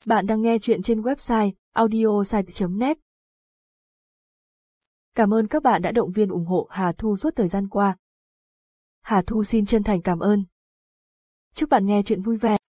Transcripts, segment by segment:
Bạn đang nghe chuyện trên website audiosite.net. Cảm ơn các bạn đã động viên ủng hộ Hà Thu suốt thời gian qua. Hà Thu xin chân thành cảm ơn. Chúc bạn nghe chuyện vui vẻ.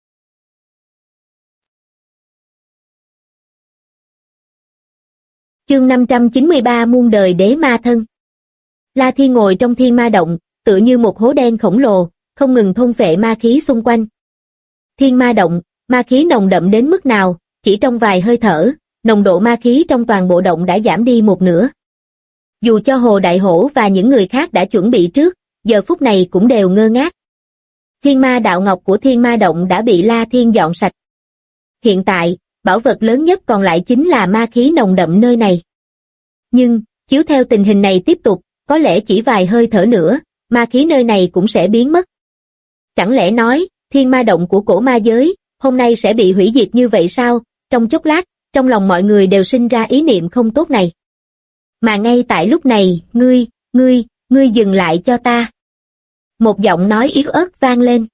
Chương 593 muôn đời đế ma thân. La Thiên ngồi trong thiên ma động, tựa như một hố đen khổng lồ, không ngừng thôn phệ ma khí xung quanh. Thiên ma động, ma khí nồng đậm đến mức nào, chỉ trong vài hơi thở, nồng độ ma khí trong toàn bộ động đã giảm đi một nửa. Dù cho Hồ Đại Hổ và những người khác đã chuẩn bị trước, giờ phút này cũng đều ngơ ngác. Thiên ma đạo ngọc của thiên ma động đã bị La Thiên dọn sạch. Hiện tại, bảo vật lớn nhất còn lại chính là ma khí nồng đậm nơi này. Nhưng, chiếu theo tình hình này tiếp tục, có lẽ chỉ vài hơi thở nữa, ma khí nơi này cũng sẽ biến mất. Chẳng lẽ nói, thiên ma động của cổ ma giới, hôm nay sẽ bị hủy diệt như vậy sao? Trong chốc lát, trong lòng mọi người đều sinh ra ý niệm không tốt này. Mà ngay tại lúc này, ngươi dừng lại cho ta. Một giọng nói yếu ớt vang lên.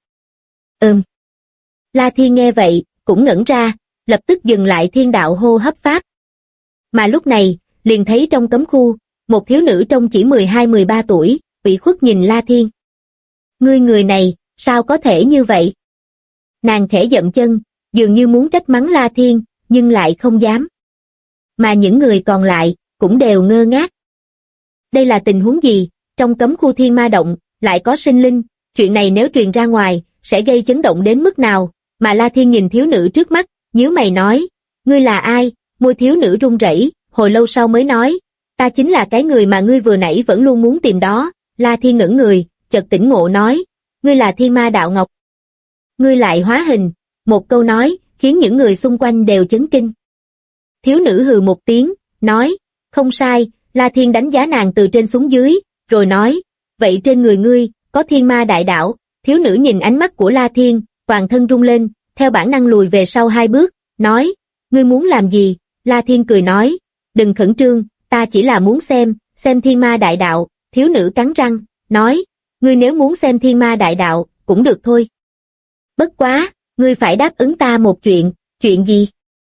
La Thiên nghe vậy, cũng ngẩn ra, lập tức dừng lại thiên đạo hô hấp pháp. Mà lúc này, liền thấy trong cấm khu, một thiếu nữ trông chỉ 12-13 tuổi, ủy khuất nhìn La Thiên. Ngươi người này, sao có thể như vậy? Nàng khẽ dậm chân, dường như muốn trách mắng La Thiên, nhưng lại không dám. Mà những người còn lại, cũng đều ngơ ngác. Đây là tình huống gì? Trong cấm khu thiên ma động, lại có sinh linh, chuyện này nếu truyền ra ngoài, sẽ gây chấn động đến mức nào? Mà La Thiên nhìn thiếu nữ trước mắt, nhíu mày nói, ngươi là ai? Môi thiếu nữ run rẩy, hồi lâu sau mới nói, ta chính là cái người mà ngươi vừa nãy vẫn luôn muốn tìm đó. La Thiên ngẩn người, chợt tỉnh ngộ nói, ngươi là thiên ma đạo ngọc. Ngươi lại hóa hình, một câu nói, khiến những người xung quanh đều chấn kinh. Thiếu nữ hừ một tiếng, nói, không sai. La Thiên đánh giá nàng từ trên xuống dưới, rồi nói, vậy trên người ngươi, có thiên ma đại đạo. Thiếu nữ nhìn ánh mắt của La Thiên, toàn thân rung lên, theo bản năng lùi về sau 2 bước, nói, ngươi muốn làm gì? La Thiên cười nói, đừng khẩn trương, ta chỉ là muốn xem thiên ma đại đạo. Thiếu nữ cắn răng, nói, ngươi nếu muốn xem thiên ma đại đạo, cũng được thôi. Bất quá, ngươi phải đáp ứng ta một chuyện gì?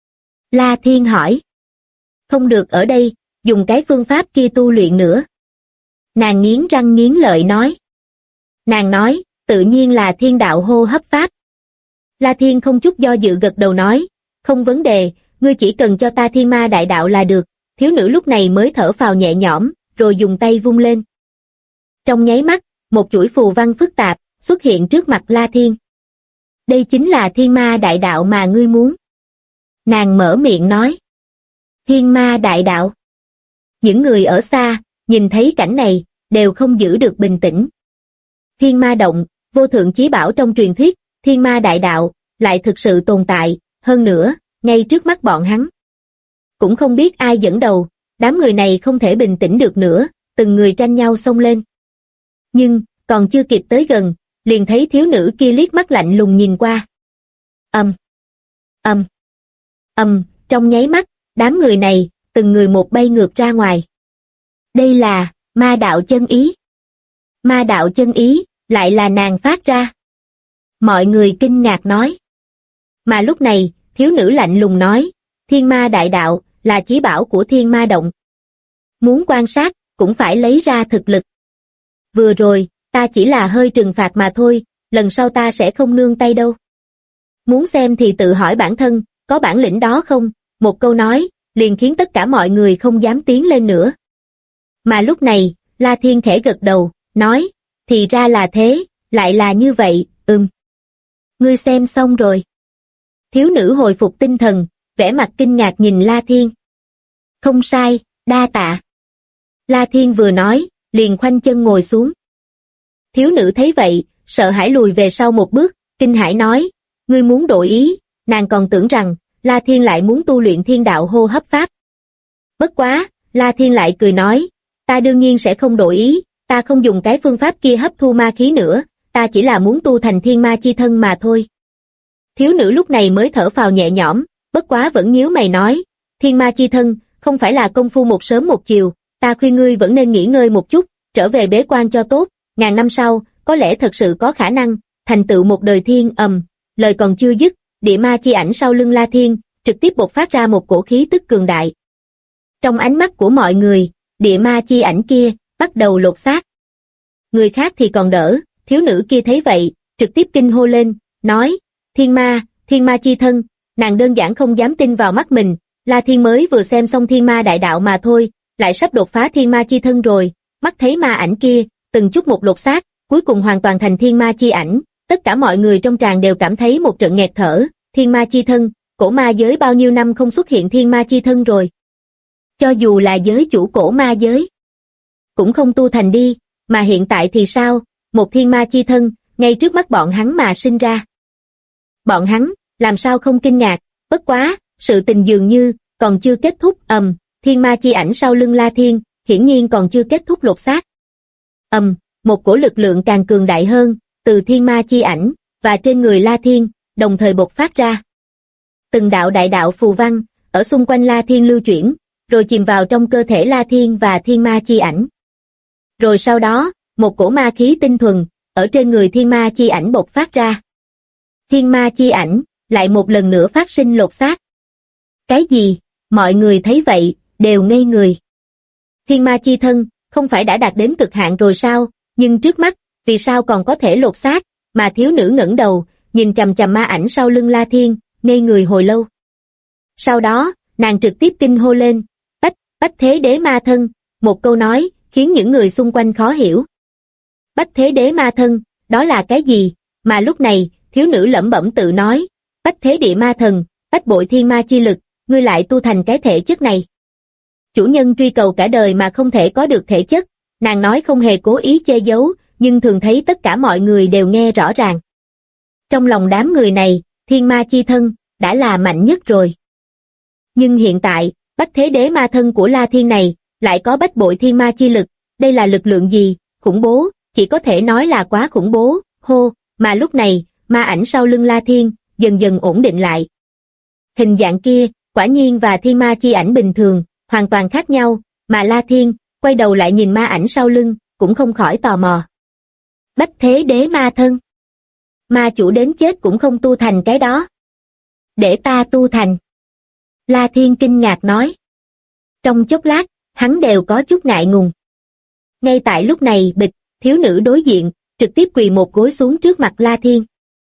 La Thiên hỏi. Không được ở đây, dùng cái phương pháp kia tu luyện nữa. Nàng nghiến răng nghiến lợi nói. Nàng nói, tự nhiên là thiên đạo hô hấp pháp. La Thiên không chút do dự gật đầu nói, không vấn đề, ngươi chỉ cần cho ta thiên ma đại đạo là được. Thiếu nữ lúc này mới thở phào nhẹ nhõm, rồi dùng tay vung lên. Trong nháy mắt, một chuỗi phù văn phức tạp xuất hiện trước mặt La Thiên. Đây chính là thiên ma đại đạo mà ngươi muốn. Nàng mở miệng nói. Thiên ma đại đạo. Những người ở xa, nhìn thấy cảnh này, đều không giữ được bình tĩnh. Thiên ma động, vô thượng chí bảo trong truyền thuyết, thiên ma đại đạo, lại thực sự tồn tại, hơn nữa, ngay trước mắt bọn hắn. Cũng không biết ai dẫn đầu, đám người này không thể bình tĩnh được nữa, từng người tranh nhau xông lên. Nhưng, còn chưa kịp tới gần, liền thấy thiếu nữ kia liếc mắt lạnh lùng nhìn qua. Trong nháy mắt, đám người này, từng người một bay ngược ra ngoài. Đây là, ma đạo chân ý. Ma đạo chân ý, lại là nàng phát ra. Mọi người kinh ngạc nói. Mà lúc này, thiếu nữ lạnh lùng nói, thiên ma đại đạo, là chí bảo của thiên ma động. Muốn quan sát, cũng phải lấy ra thực lực. Vừa rồi, ta chỉ là hơi trừng phạt mà thôi, lần sau ta sẽ không nương tay đâu. Muốn xem thì tự hỏi bản thân, có bản lĩnh đó không? Một câu nói, liền khiến tất cả mọi người không dám tiến lên nữa. Mà lúc này, La Thiên khẽ gật đầu, nói, thì ra là thế, lại là như vậy, Ngươi xem xong rồi. Thiếu nữ hồi phục tinh thần, vẻ mặt kinh ngạc nhìn La Thiên. Không sai, đa tạ. La Thiên vừa nói, liền khoanh chân ngồi xuống. Thiếu nữ thấy vậy, sợ hãi lùi về sau một bước, kinh hãi nói, ngươi muốn đổi ý. Nàng còn tưởng rằng, La Thiên lại muốn tu luyện thiên đạo hô hấp pháp. Bất quá, La Thiên lại cười nói, ta đương nhiên sẽ không đổi ý, ta không dùng cái phương pháp kia hấp thu ma khí nữa, ta chỉ là muốn tu thành thiên ma chi thân mà thôi. Thiếu nữ lúc này mới thở phào nhẹ nhõm, bất quá vẫn nhíu mày nói, thiên ma chi thân, không phải là công phu một sớm một chiều, ta khuyên ngươi vẫn nên nghỉ ngơi một chút, trở về bế quan cho tốt, ngàn năm sau, có lẽ thật sự có khả năng, thành tựu một đời thiên. Lời còn chưa dứt, địa ma chi ảnh sau lưng La Thiên, trực tiếp bộc phát ra một cổ khí tức cường đại. Trong ánh mắt của mọi người, địa ma chi ảnh kia bắt đầu lột xác. Người khác thì còn đỡ, thiếu nữ kia thấy vậy, trực tiếp kinh hô lên, nói, thiên ma chi thân, nàng đơn giản không dám tin vào mắt mình, La Thiên mới vừa xem xong thiên ma đại đạo mà thôi, lại sắp đột phá thiên ma chi thân rồi, mắt thấy ma ảnh kia, từng chút một lột xác, cuối cùng hoàn toàn thành thiên ma chi ảnh, tất cả mọi người trong tràng đều cảm thấy một trận nghẹt thở, thiên ma chi thân, cổ ma giới bao nhiêu năm không xuất hiện thiên ma chi thân rồi. Cho dù là giới chủ cổ ma giới, cũng không tu thành đi, mà hiện tại thì sao, một thiên ma chi thân, ngay trước mắt bọn hắn mà sinh ra. Bọn hắn, làm sao không kinh ngạc, bất quá, sự tình dường như, còn chưa kết thúc, thiên ma chi ảnh sau lưng La Thiên, hiển nhiên còn chưa kết thúc lột xác. Một cổ lực lượng càng cường đại hơn, từ thiên ma chi ảnh, và trên người La Thiên, đồng thời bộc phát ra. Từng đạo đại đạo phù văn, ở xung quanh La Thiên lưu chuyển, rồi chìm vào trong cơ thể La Thiên và thiên ma chi ảnh. Rồi sau đó, một cổ ma khí tinh thuần, ở trên người thiên ma chi ảnh bộc phát ra. Thiên ma chi ảnh, lại một lần nữa phát sinh lột xác. Cái gì? Mọi người thấy vậy, đều ngây người. Thiên ma chi thân, không phải đã đạt đến cực hạn rồi sao, nhưng trước mắt, vì sao còn có thể lột xác, mà thiếu nữ ngẩng đầu, nhìn chằm chằm ma ảnh sau lưng La Thiên, ngây người hồi lâu. Sau đó, nàng trực tiếp kinh hô lên, Bách Thế Đế Ma Thân, một câu nói, khiến những người xung quanh khó hiểu. Bách Thế Đế Ma Thân, đó là cái gì, mà lúc này, thiếu nữ lẩm bẩm tự nói, Bách Thế Địa Ma Thần, Bách Bội Thiên Ma Chi Lực, ngươi lại tu thành cái thể chất này. Chủ nhân truy cầu cả đời mà không thể có được thể chất, nàng nói không hề cố ý che giấu, nhưng thường thấy tất cả mọi người đều nghe rõ ràng. Trong lòng đám người này, Thiên Ma Chi Thân, đã là mạnh nhất rồi. Nhưng hiện tại, Bách Thế Đế Ma Thân của La Thiên này, lại có Bách Bội Thiên Ma Chi Lực, đây là lực lượng gì, khủng bố, chỉ có thể nói là quá khủng bố, mà lúc này, ma ảnh sau lưng La Thiên, dần dần ổn định lại. Hình dạng kia, quả nhiên và thiên ma chi ảnh bình thường, hoàn toàn khác nhau, mà La Thiên, quay đầu lại nhìn ma ảnh sau lưng, cũng không khỏi tò mò. Bách Thế Đế Ma Thân. Ma chủ đến chết cũng không tu thành cái đó. Để ta tu thành. La Thiên kinh ngạc nói. Trong chốc lát, hắn đều có chút ngại ngùng. Ngay tại lúc này bịch, thiếu nữ đối diện, trực tiếp quỳ một gối xuống trước mặt La Thiên.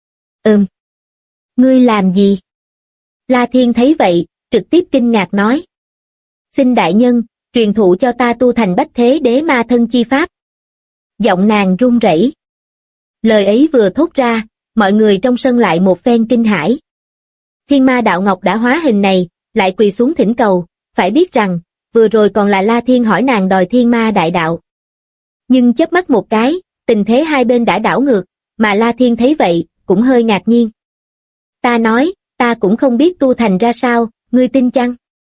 Ngươi làm gì? La Thiên thấy vậy, trực tiếp kinh ngạc nói. Xin đại nhân, truyền thụ cho ta tu thành Bách Thế Đế Ma Thân chi pháp. Giọng nàng run rẩy. Lời ấy vừa thốt ra, mọi người trong sân lại một phen kinh hãi. Thiên Ma Đạo Ngọc đã hóa hình này, lại quỳ xuống thỉnh cầu, phải biết rằng, vừa rồi còn là La Thiên hỏi nàng đòi Thiên Ma Đại Đạo. Nhưng chớp mắt một cái, tình thế hai bên đã đảo ngược, mà La Thiên thấy vậy, cũng hơi ngạc nhiên. Ta nói, ta cũng không biết tu thành ra sao, ngươi tin chăng?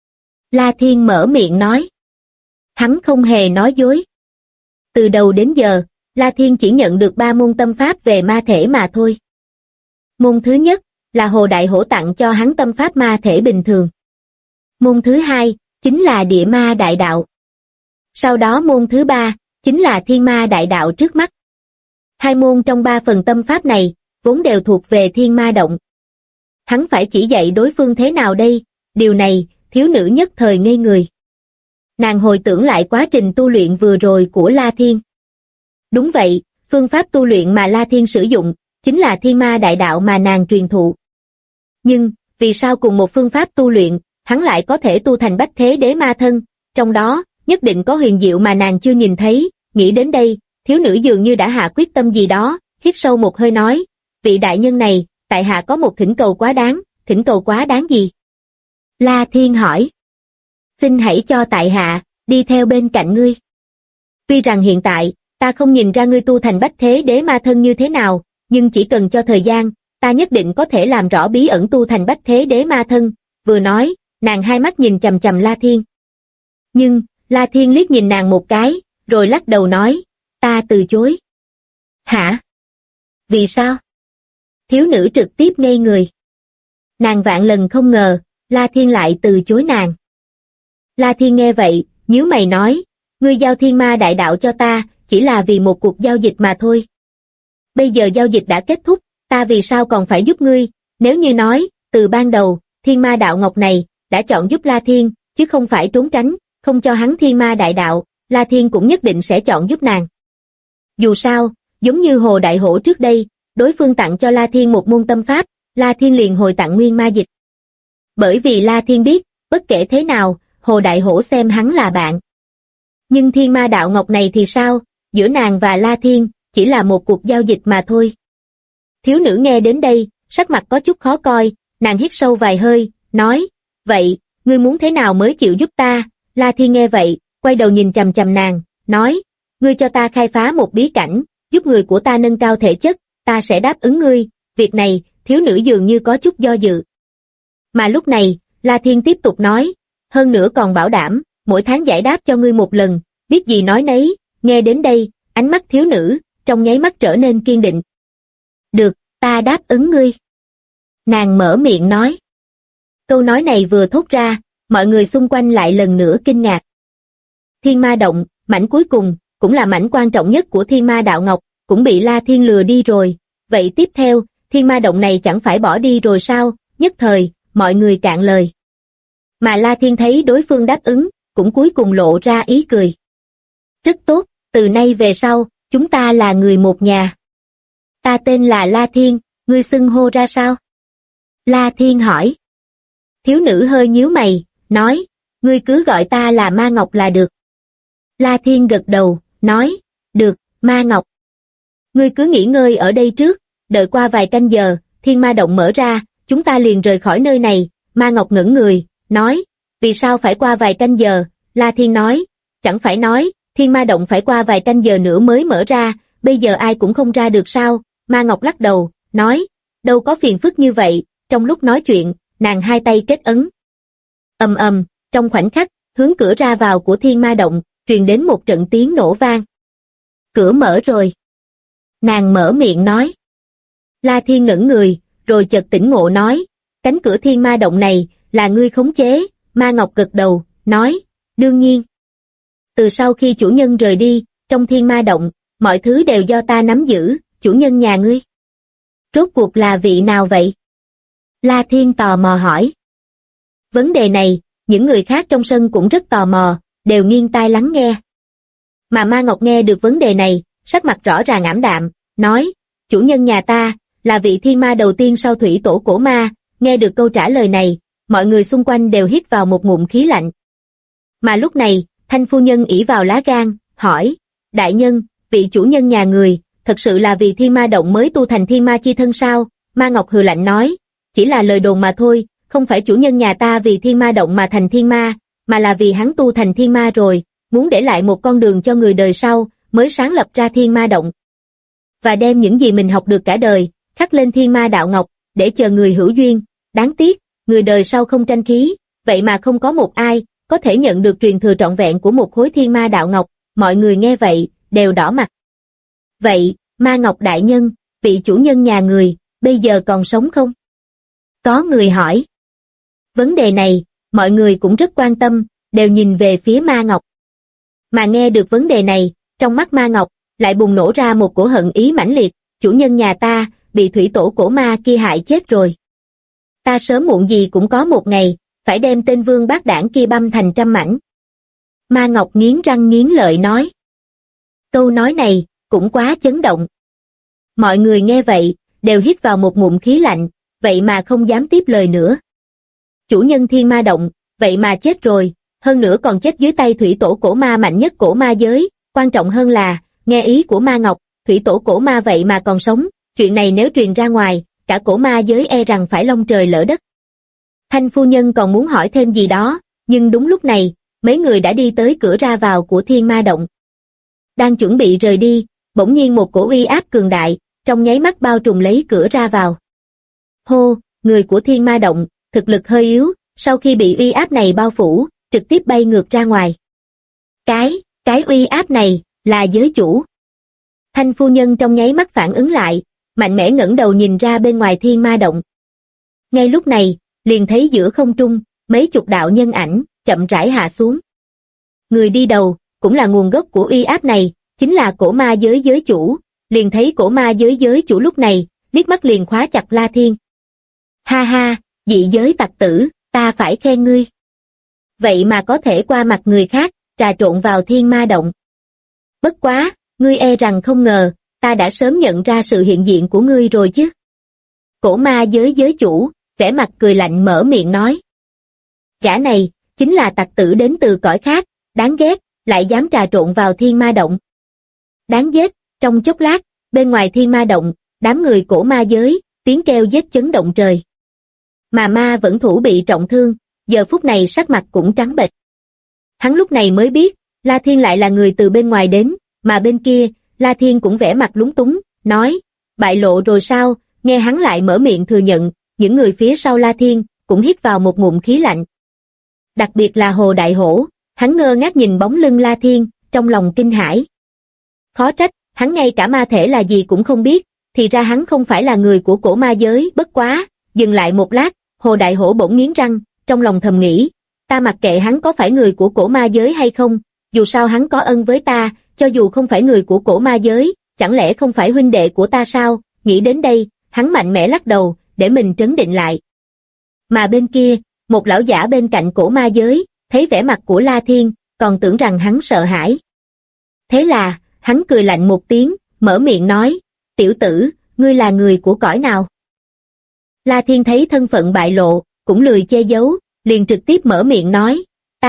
La Thiên mở miệng nói. Hắn không hề nói dối. Từ đầu đến giờ, La Thiên chỉ nhận được 3 môn tâm pháp về ma thể mà thôi. Môn thứ nhất, là Hồ Đại Hổ tặng cho hắn tâm pháp ma thể bình thường. Môn thứ hai, chính là Địa Ma Đại Đạo. Sau đó môn thứ ba, chính là Thiên Ma Đại Đạo trước mắt. 2 môn trong 3 phần tâm pháp này, vốn đều thuộc về Thiên Ma Động. Hắn phải chỉ dạy đối phương thế nào đây, điều này, thiếu nữ nhất thời ngây người. Nàng hồi tưởng lại quá trình tu luyện vừa rồi của La Thiên. Đúng vậy, phương pháp tu luyện mà La Thiên sử dụng, chính là Thiên Ma Đại Đạo mà nàng truyền thụ. Nhưng, vì sao cùng một phương pháp tu luyện, hắn lại có thể tu thành Bách Thế Đế Ma Thân, trong đó, nhất định có huyền diệu mà nàng chưa nhìn thấy, nghĩ đến đây, thiếu nữ dường như đã hạ quyết tâm gì đó, hít sâu một hơi nói, vị đại nhân này, tại hạ có một thỉnh cầu quá đáng, thỉnh cầu quá đáng gì? La Thiên hỏi. Xin hãy cho tại hạ, đi theo bên cạnh ngươi. Tuy rằng hiện tại, ta không nhìn ra ngươi tu thành Bách Thế Đế Ma Thân như thế nào, nhưng chỉ cần cho thời gian, ta nhất định có thể làm rõ bí ẩn tu thành Bách Thế Đế Ma Thân, vừa nói, nàng hai mắt nhìn chằm chằm La Thiên. Nhưng, La Thiên liếc nhìn nàng một cái, rồi lắc đầu nói, ta từ chối. Hả? Vì sao? Thiếu nữ trực tiếp ngây người. Nàng vạn lần không ngờ, La Thiên lại từ chối nàng. La Thiên nghe vậy, nhíu mày nói, ngươi giao Thiên Ma Đại Đạo cho ta, chỉ là vì một cuộc giao dịch mà thôi. Bây giờ giao dịch đã kết thúc, ta vì sao còn phải giúp ngươi, nếu như nói, từ ban đầu, thiên ma đạo ngọc này đã chọn giúp La Thiên, chứ không phải trốn tránh, không cho hắn thiên ma đại đạo, La Thiên cũng nhất định sẽ chọn giúp nàng. Dù sao, giống như Hồ Đại Hổ trước đây, đối phương tặng cho La Thiên một môn tâm pháp, La Thiên liền hồi tặng nguyên ma dịch. Bởi vì La Thiên biết, bất kể thế nào, Hồ Đại Hổ xem hắn là bạn. Nhưng thiên ma đạo ngọc này thì sao, giữa nàng và La Thiên, chỉ là một cuộc giao dịch mà thôi. Thiếu nữ nghe đến đây, sắc mặt có chút khó coi, nàng hít sâu vài hơi, nói, vậy, ngươi muốn thế nào mới chịu giúp ta? La Thiên nghe vậy, quay đầu nhìn chằm chằm nàng, nói, ngươi cho ta khai phá một bí cảnh, giúp người của ta nâng cao thể chất, ta sẽ đáp ứng ngươi. Việc này, thiếu nữ dường như có chút do dự. Mà lúc này, La Thiên tiếp tục nói, hơn nữa còn bảo đảm, mỗi tháng giải đáp cho ngươi một lần, biết gì nói nấy. Nghe đến đây, ánh mắt thiếu nữ, trong nháy mắt trở nên kiên định. Được, ta đáp ứng ngươi. Nàng mở miệng nói. Câu nói này vừa thốt ra, mọi người xung quanh lại lần nữa kinh ngạc. Thiên ma động, mảnh cuối cùng, cũng là mảnh quan trọng nhất của thiên ma đạo ngọc, cũng bị La Thiên lừa đi rồi. Vậy tiếp theo, thiên ma động này chẳng phải bỏ đi rồi sao? Nhất thời, mọi người cạn lời. Mà La Thiên thấy đối phương đáp ứng, cũng cuối cùng lộ ra ý cười. Rất tốt, từ nay về sau, chúng ta là người một nhà. Ta tên là La Thiên, ngươi xưng hô ra sao? La Thiên hỏi. Thiếu nữ hơi nhíu mày, nói, ngươi cứ gọi ta là Ma Ngọc là được. La Thiên gật đầu, nói, được, Ma Ngọc. Ngươi cứ nghỉ ngơi ở đây trước, đợi qua vài canh giờ, thiên ma động mở ra, chúng ta liền rời khỏi nơi này. Ma Ngọc ngẩng người, nói, vì sao phải qua vài canh giờ? La Thiên nói, chẳng phải nói, thiên ma động phải qua vài canh giờ nữa mới mở ra, bây giờ ai cũng không ra được sao? Ma Ngọc lắc đầu, nói, đâu có phiền phức như vậy. Trong lúc nói chuyện, nàng hai tay kết ấn. Ầm ầm, trong khoảnh khắc, hướng cửa ra vào của thiên ma động, truyền đến một trận tiếng nổ vang. Cửa mở rồi. Nàng mở miệng nói. La Thiên ngẩng người, rồi chợt tỉnh ngộ nói, cánh cửa thiên ma động này, là ngươi khống chế. Ma Ngọc gật đầu, nói, đương nhiên. Từ sau khi chủ nhân rời đi, trong thiên ma động, mọi thứ đều do ta nắm giữ. Chủ nhân nhà ngươi rốt cuộc là vị nào vậy? La Thiên tò mò hỏi. Vấn đề này, những người khác trong sân cũng rất tò mò, đều nghiêng tai lắng nghe. Mà Ma Ngọc nghe được vấn đề này, sắc mặt rõ ràng ảm đạm, nói, chủ nhân nhà ta, là vị thiên ma đầu tiên sau thủy tổ cổ ma. Nghe được câu trả lời này, mọi người xung quanh đều hít vào một ngụm khí lạnh. Mà lúc này, Thanh phu nhân ỷ vào lá gan, hỏi, đại nhân, vị chủ nhân nhà người, thật sự là vì thiên ma động mới tu thành thiên ma chi thân sao? Ma Ngọc hừ lạnh nói, chỉ là lời đồn mà thôi, không phải chủ nhân nhà ta vì thiên ma động mà thành thiên ma, mà là vì hắn tu thành thiên ma rồi, muốn để lại một con đường cho người đời sau, mới sáng lập ra thiên ma động. Và đem những gì mình học được cả đời, khắc lên thiên ma đạo ngọc, để chờ người hữu duyên. Đáng tiếc, người đời sau không tranh khí, vậy mà không có một ai có thể nhận được truyền thừa trọn vẹn của một khối thiên ma đạo ngọc. Mọi người nghe vậy, đều đỏ mặt. Vậy, Ma Ngọc đại nhân, vị chủ nhân nhà người, bây giờ còn sống không? Có người hỏi. Vấn đề này, mọi người cũng rất quan tâm, đều nhìn về phía Ma Ngọc. Mà nghe được vấn đề này, trong mắt Ma Ngọc, lại bùng nổ ra một cổ hận ý mãnh liệt, chủ nhân nhà ta, bị thủy tổ cổ ma kia hại chết rồi. Ta sớm muộn gì cũng có một ngày, phải đem tên vương bát đảng kia băm thành trăm mảnh. Ma Ngọc nghiến răng nghiến lợi nói. Câu nói này, cũng quá chấn động. Mọi người nghe vậy, đều hít vào một ngụm khí lạnh, vậy mà không dám tiếp lời nữa. Chủ nhân thiên ma động, vậy mà chết rồi, hơn nữa còn chết dưới tay thủy tổ cổ ma mạnh nhất cổ ma giới, quan trọng hơn là, nghe ý của Ma Ngọc, thủy tổ cổ ma vậy mà còn sống, chuyện này nếu truyền ra ngoài, cả cổ ma giới e rằng phải long trời lỡ đất. Thanh phu nhân còn muốn hỏi thêm gì đó, nhưng đúng lúc này, mấy người đã đi tới cửa ra vào của thiên ma động. Đang chuẩn bị rời đi, bỗng nhiên một cổ uy áp cường đại, trong nháy mắt bao trùm lấy cửa ra vào. Hô, người của thiên ma động, thực lực hơi yếu, sau khi bị uy áp này bao phủ, trực tiếp bay ngược ra ngoài. Cái uy áp này, là giới chủ. Thanh phu nhân trong nháy mắt phản ứng lại, mạnh mẽ ngẩng đầu nhìn ra bên ngoài thiên ma động. Ngay lúc này, liền thấy giữa không trung, mấy chục đạo nhân ảnh, chậm rãi hạ xuống. Người đi đầu, cũng là nguồn gốc của uy áp này, chính là cổ ma giới giới chủ. Liền thấy cổ ma giới giới chủ lúc này, liếc mắt liền khóa chặt La Thiên. Ha ha, dị giới tặc tử, ta phải khen ngươi. Vậy mà có thể qua mặt người khác, trà trộn vào thiên ma động. Bất quá, ngươi e rằng không ngờ, ta đã sớm nhận ra sự hiện diện của ngươi rồi chứ. Cổ ma giới giới chủ, vẻ mặt cười lạnh mở miệng nói. Gã này, chính là tặc tử đến từ cõi khác, đáng ghét, lại dám trà trộn vào thiên ma động. Đáng giết, trong chốc lát, bên ngoài thiên ma động, đám người cổ ma giới, tiếng kêu giết chấn động trời. Mà ma vẫn thủ bị trọng thương, giờ phút này sắc mặt cũng trắng bệch. Hắn lúc này mới biết, La Thiên lại là người từ bên ngoài đến, mà bên kia, La Thiên cũng vẻ mặt lúng túng, nói, bại lộ rồi sao, nghe hắn lại mở miệng thừa nhận, những người phía sau La Thiên, cũng hít vào một ngụm khí lạnh. Đặc biệt là Hồ Đại Hổ, hắn ngơ ngác nhìn bóng lưng La Thiên, trong lòng kinh hãi. Khó trách, hắn ngay cả ma thể là gì cũng không biết, thì ra hắn không phải là người của cổ ma giới, bất quá, dừng lại một lát, Hồ Đại Hổ bỗng nghiến răng, trong lòng thầm nghĩ, ta mặc kệ hắn có phải người của cổ ma giới hay không, dù sao hắn có ân với ta, cho dù không phải người của cổ ma giới, chẳng lẽ không phải huynh đệ của ta sao, nghĩ đến đây, hắn mạnh mẽ lắc đầu, để mình trấn định lại. Mà bên kia, một lão giả bên cạnh cổ ma giới, thấy vẻ mặt của La Thiên, còn tưởng rằng hắn sợ hãi. Thế là, hắn cười lạnh một tiếng, mở miệng nói, tiểu tử, ngươi là người của cõi nào? La Thiên thấy thân phận bại lộ, cũng lười che giấu, liền trực tiếp mở miệng nói,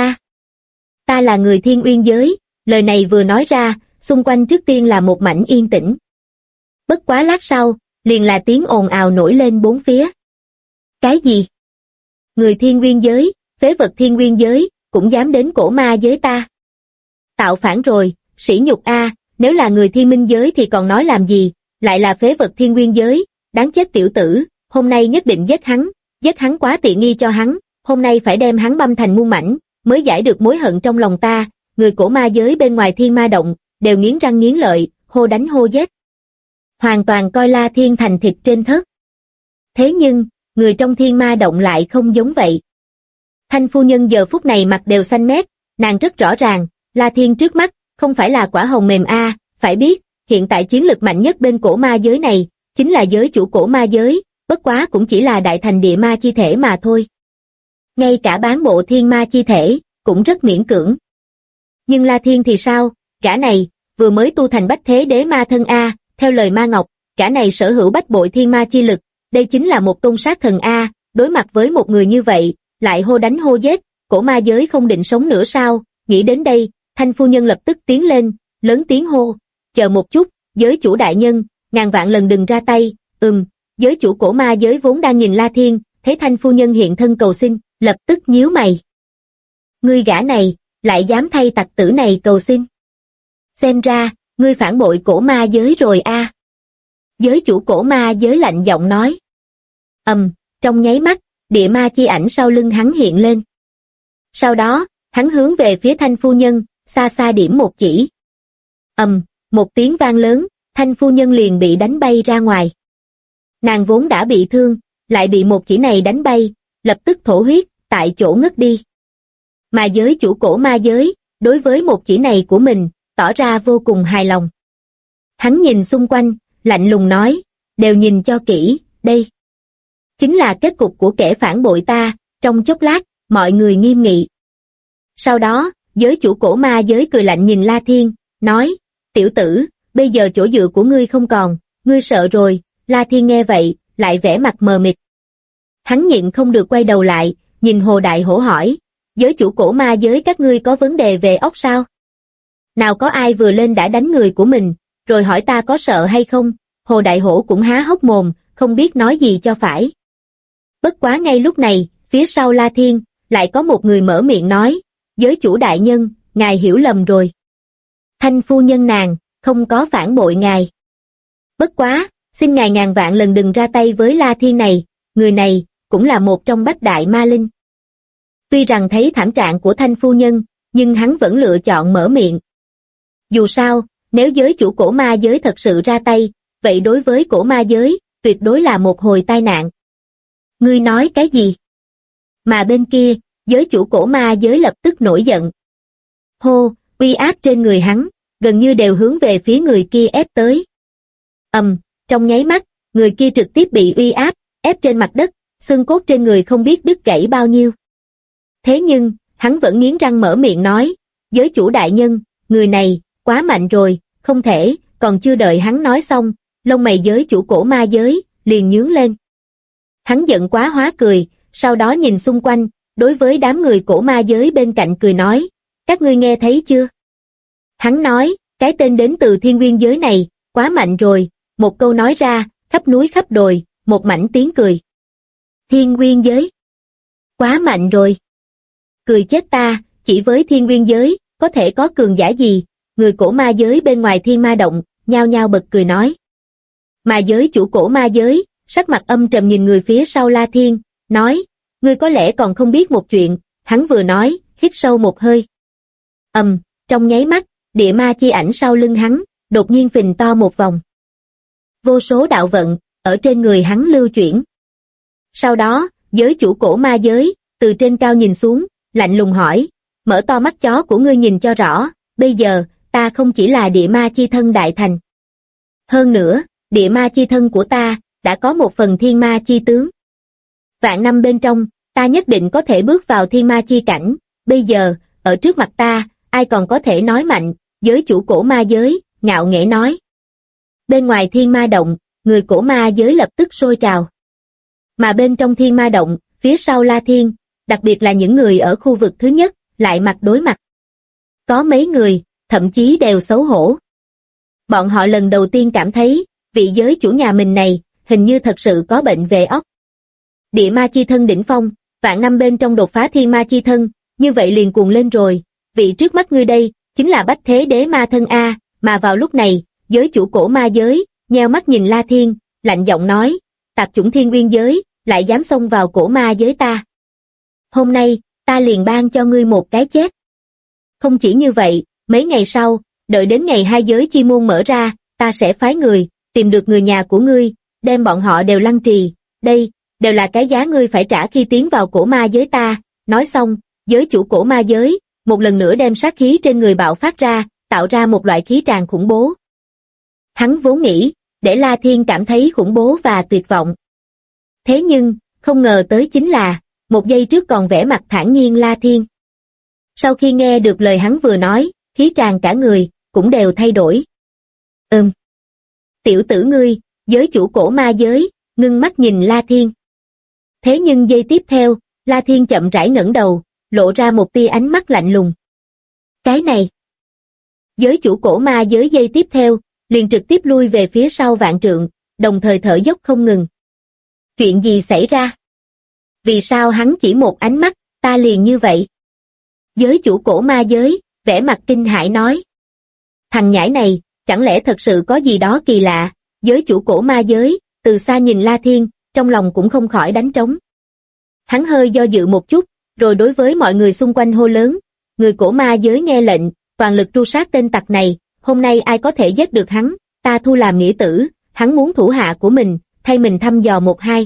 ta là người Thiên Uyên giới, lời này vừa nói ra, xung quanh trước tiên là một mảnh yên tĩnh. Bất quá lát sau, liền là tiếng ồn ào nổi lên bốn phía. Cái gì? Người Thiên Uyên giới, phế vật Thiên Uyên giới, cũng dám đến cổ ma giới ta? Tạo phản rồi, sỉ nhục a, nếu là người Thiên Minh giới thì còn nói làm gì, lại là phế vật Thiên Uyên giới, đáng chết tiểu tử, hôm nay nhất định giết hắn quá tiện nghi cho hắn, hôm nay phải đem hắn băm thành muôn mảnh, mới giải được mối hận trong lòng ta. Người cổ ma giới bên ngoài thiên ma động, đều nghiến răng nghiến lợi, hô đánh hô giết. Hoàn toàn coi La Thiên thành thịt trên thớt. Thế nhưng, người trong thiên ma động lại không giống vậy. Thanh phu nhân giờ phút này mặt đều xanh mét, nàng rất rõ ràng, La Thiên trước mắt, không phải là quả hồng mềm a, phải biết, hiện tại chiến lực mạnh nhất bên cổ ma giới này, chính là giới chủ cổ ma giới, bất quá cũng chỉ là đại thành địa ma chi thể mà thôi. Ngay cả bán bộ thiên ma chi thể, cũng rất miễn cưỡng. Nhưng La Thiên thì sao, gã này, vừa mới tu thành bách thế đế ma thân a, theo lời ma ngọc, gã này sở hữu bách bội thiên ma chi lực, đây chính là một tôn sát thần a, đối mặt với một người như vậy, lại hô đánh hô giết, cổ ma giới không định sống nữa sao, nghĩ đến đây, Thanh phu nhân lập tức tiến lên, lớn tiếng hô, chờ một chút, giới chủ đại nhân, ngàn vạn lần đừng ra tay, giới chủ cổ ma giới vốn đang nhìn La Thiên, thấy Thanh phu nhân hiện thân cầu xin, lập tức nhíu mày. Ngươi gã này, lại dám thay tặc tử này cầu xin. Xem ra, ngươi phản bội cổ ma giới rồi a. Giới chủ cổ ma giới lạnh giọng nói. Trong nháy mắt, địa ma chi ảnh sau lưng hắn hiện lên. Sau đó, hắn hướng về phía Thanh phu nhân, xa xa điểm một chỉ. Một tiếng vang lớn, Thanh phu nhân liền bị đánh bay ra ngoài. Nàng vốn đã bị thương, lại bị một chỉ này đánh bay, lập tức thổ huyết, tại chỗ ngất đi. Mà giới chủ cổ ma giới, đối với một chỉ này của mình, tỏ ra vô cùng hài lòng. Hắn nhìn xung quanh, lạnh lùng nói, đều nhìn cho kỹ, đây. Chính là kết cục của kẻ phản bội ta, trong chốc lát, mọi người nghiêm nghị. Sau đó, giới chủ cổ ma giới cười lạnh nhìn La Thiên, nói, tiểu tử, bây giờ chỗ dựa của ngươi không còn, ngươi sợ rồi. La Thiên nghe vậy, lại vẻ mặt mờ mịt. Hắn nhịn không được quay đầu lại, nhìn Hồ Đại Hổ hỏi, giới chủ cổ ma giới các ngươi có vấn đề về óc sao? Nào có ai vừa lên đã đánh người của mình, rồi hỏi ta có sợ hay không? Hồ Đại Hổ cũng há hốc mồm, không biết nói gì cho phải. Bất quá ngay lúc này, phía sau La Thiên, lại có một người mở miệng nói, giới chủ đại nhân, ngài hiểu lầm rồi. Thanh phu nhân nàng, không có phản bội ngài. Bất quá, xin ngài ngàn vạn lần đừng ra tay với La Thiên này, người này, cũng là một trong bách đại ma linh. Tuy rằng thấy thảm trạng của Thanh phu nhân, nhưng hắn vẫn lựa chọn mở miệng. Dù sao, nếu giới chủ cổ ma giới thật sự ra tay, vậy đối với cổ ma giới, tuyệt đối là một hồi tai nạn. Ngươi nói cái gì? Mà bên kia, giới chủ cổ ma giới lập tức nổi giận. Hô, uy áp trên người hắn, gần như đều hướng về phía người kia ép tới. Trong nháy mắt, người kia trực tiếp bị uy áp, ép trên mặt đất, xương cốt trên người không biết đứt gãy bao nhiêu. Thế nhưng, hắn vẫn nghiến răng mở miệng nói, giới chủ đại nhân, người này, quá mạnh rồi, không thể, còn chưa đợi hắn nói xong, lông mày giới chủ cổ ma giới, liền nhướng lên. Hắn giận quá hóa cười, sau đó nhìn xung quanh, đối với đám người cổ ma giới bên cạnh cười nói, các ngươi nghe thấy chưa? Hắn nói, cái tên đến từ thiên nguyên giới này, quá mạnh rồi, một câu nói ra, khắp núi khắp đồi, một mảnh tiếng cười. Thiên nguyên giới. Quá mạnh rồi. Cười chết ta, chỉ với thiên nguyên giới, có thể có cường giả gì? Người cổ ma giới bên ngoài thiên ma động, nhao nhao bật cười nói. Mà giới chủ cổ ma giới, sắc mặt âm trầm nhìn người phía sau La Thiên, nói, ngươi có lẽ còn không biết một chuyện, hắn vừa nói, hít sâu một hơi. Trong nháy mắt, địa ma chi ảnh sau lưng hắn, đột nhiên phình to một vòng. Vô số đạo vận, ở trên người hắn lưu chuyển. Sau đó, giới chủ cổ ma giới, từ trên cao nhìn xuống, lạnh lùng hỏi, mở to mắt chó của ngươi nhìn cho rõ, bây giờ, ta không chỉ là địa ma chi thân đại thành. Hơn nữa, địa ma chi thân của ta, đã có một phần thiên ma chi tướng. Vạn năm bên trong, ta nhất định có thể bước vào thiên ma chi cảnh, bây giờ, ở trước mặt ta, ai còn có thể nói mạnh, giới chủ cổ ma giới, ngạo nghễ nói. Bên ngoài thiên ma động, người cổ ma giới lập tức sôi trào. Mà bên trong thiên ma động, phía sau La Thiên, đặc biệt là những người ở khu vực thứ nhất, lại mặt đối mặt. Có mấy người, thậm chí đều xấu hổ. Bọn họ lần đầu tiên cảm thấy, vị giới chủ nhà mình này, hình như thật sự có bệnh về óc. Địa ma chi thân đỉnh phong, vạn năm bên trong đột phá thiên ma chi thân, như vậy liền cuồng lên rồi. Vị trước mắt ngươi đây, chính là Bách Thế Đế ma thân A, mà vào lúc này, giới chủ cổ ma giới, nheo mắt nhìn La Thiên, lạnh giọng nói, tạp chủng thiên nguyên giới, lại dám xông vào cổ ma giới ta. Hôm nay, ta liền ban cho ngươi một cái chết. Không chỉ như vậy, mấy ngày sau, đợi đến ngày hai giới chi môn mở ra, ta sẽ phái người, tìm được người nhà của ngươi, đem bọn họ đều lăng trì, đây, đều là cái giá ngươi phải trả khi tiến vào cổ ma giới ta. Nói xong, giới chủ cổ ma giới, một lần nữa đem sát khí trên người bạo phát ra, tạo ra một loại khí tràn khủng bố. Hắn vốn nghĩ, để La Thiên cảm thấy khủng bố và tuyệt vọng. Thế nhưng, không ngờ tới chính là, một giây trước còn vẻ mặt thản nhiên La Thiên. Sau khi nghe được lời hắn vừa nói, khí tràn cả người, cũng đều thay đổi. Tiểu tử ngươi, giới chủ cổ ma giới, ngưng mắt nhìn La Thiên. Thế nhưng giây tiếp theo, La Thiên chậm rãi ngẩng đầu, lộ ra một tia ánh mắt lạnh lùng. Cái này. Giới chủ cổ ma giới giây tiếp theo, liền trực tiếp lui về phía sau vạn trượng, đồng thời thở dốc không ngừng. Chuyện gì xảy ra? Vì sao hắn chỉ một ánh mắt, ta liền như vậy? Giới chủ cổ ma giới, vẻ mặt kinh hãi nói. Thằng nhãi này, chẳng lẽ thật sự có gì đó kỳ lạ? Giới chủ cổ ma giới, từ xa nhìn La Thiên, trong lòng cũng không khỏi đánh trống. Hắn hơi do dự một chút, rồi đối với mọi người xung quanh hô lớn. Người cổ ma giới nghe lệnh, toàn lực tru sát tên tặc này, hôm nay ai có thể giết được hắn, ta thu làm nghĩa tử, hắn muốn thủ hạ của mình, thay mình thăm dò một hai.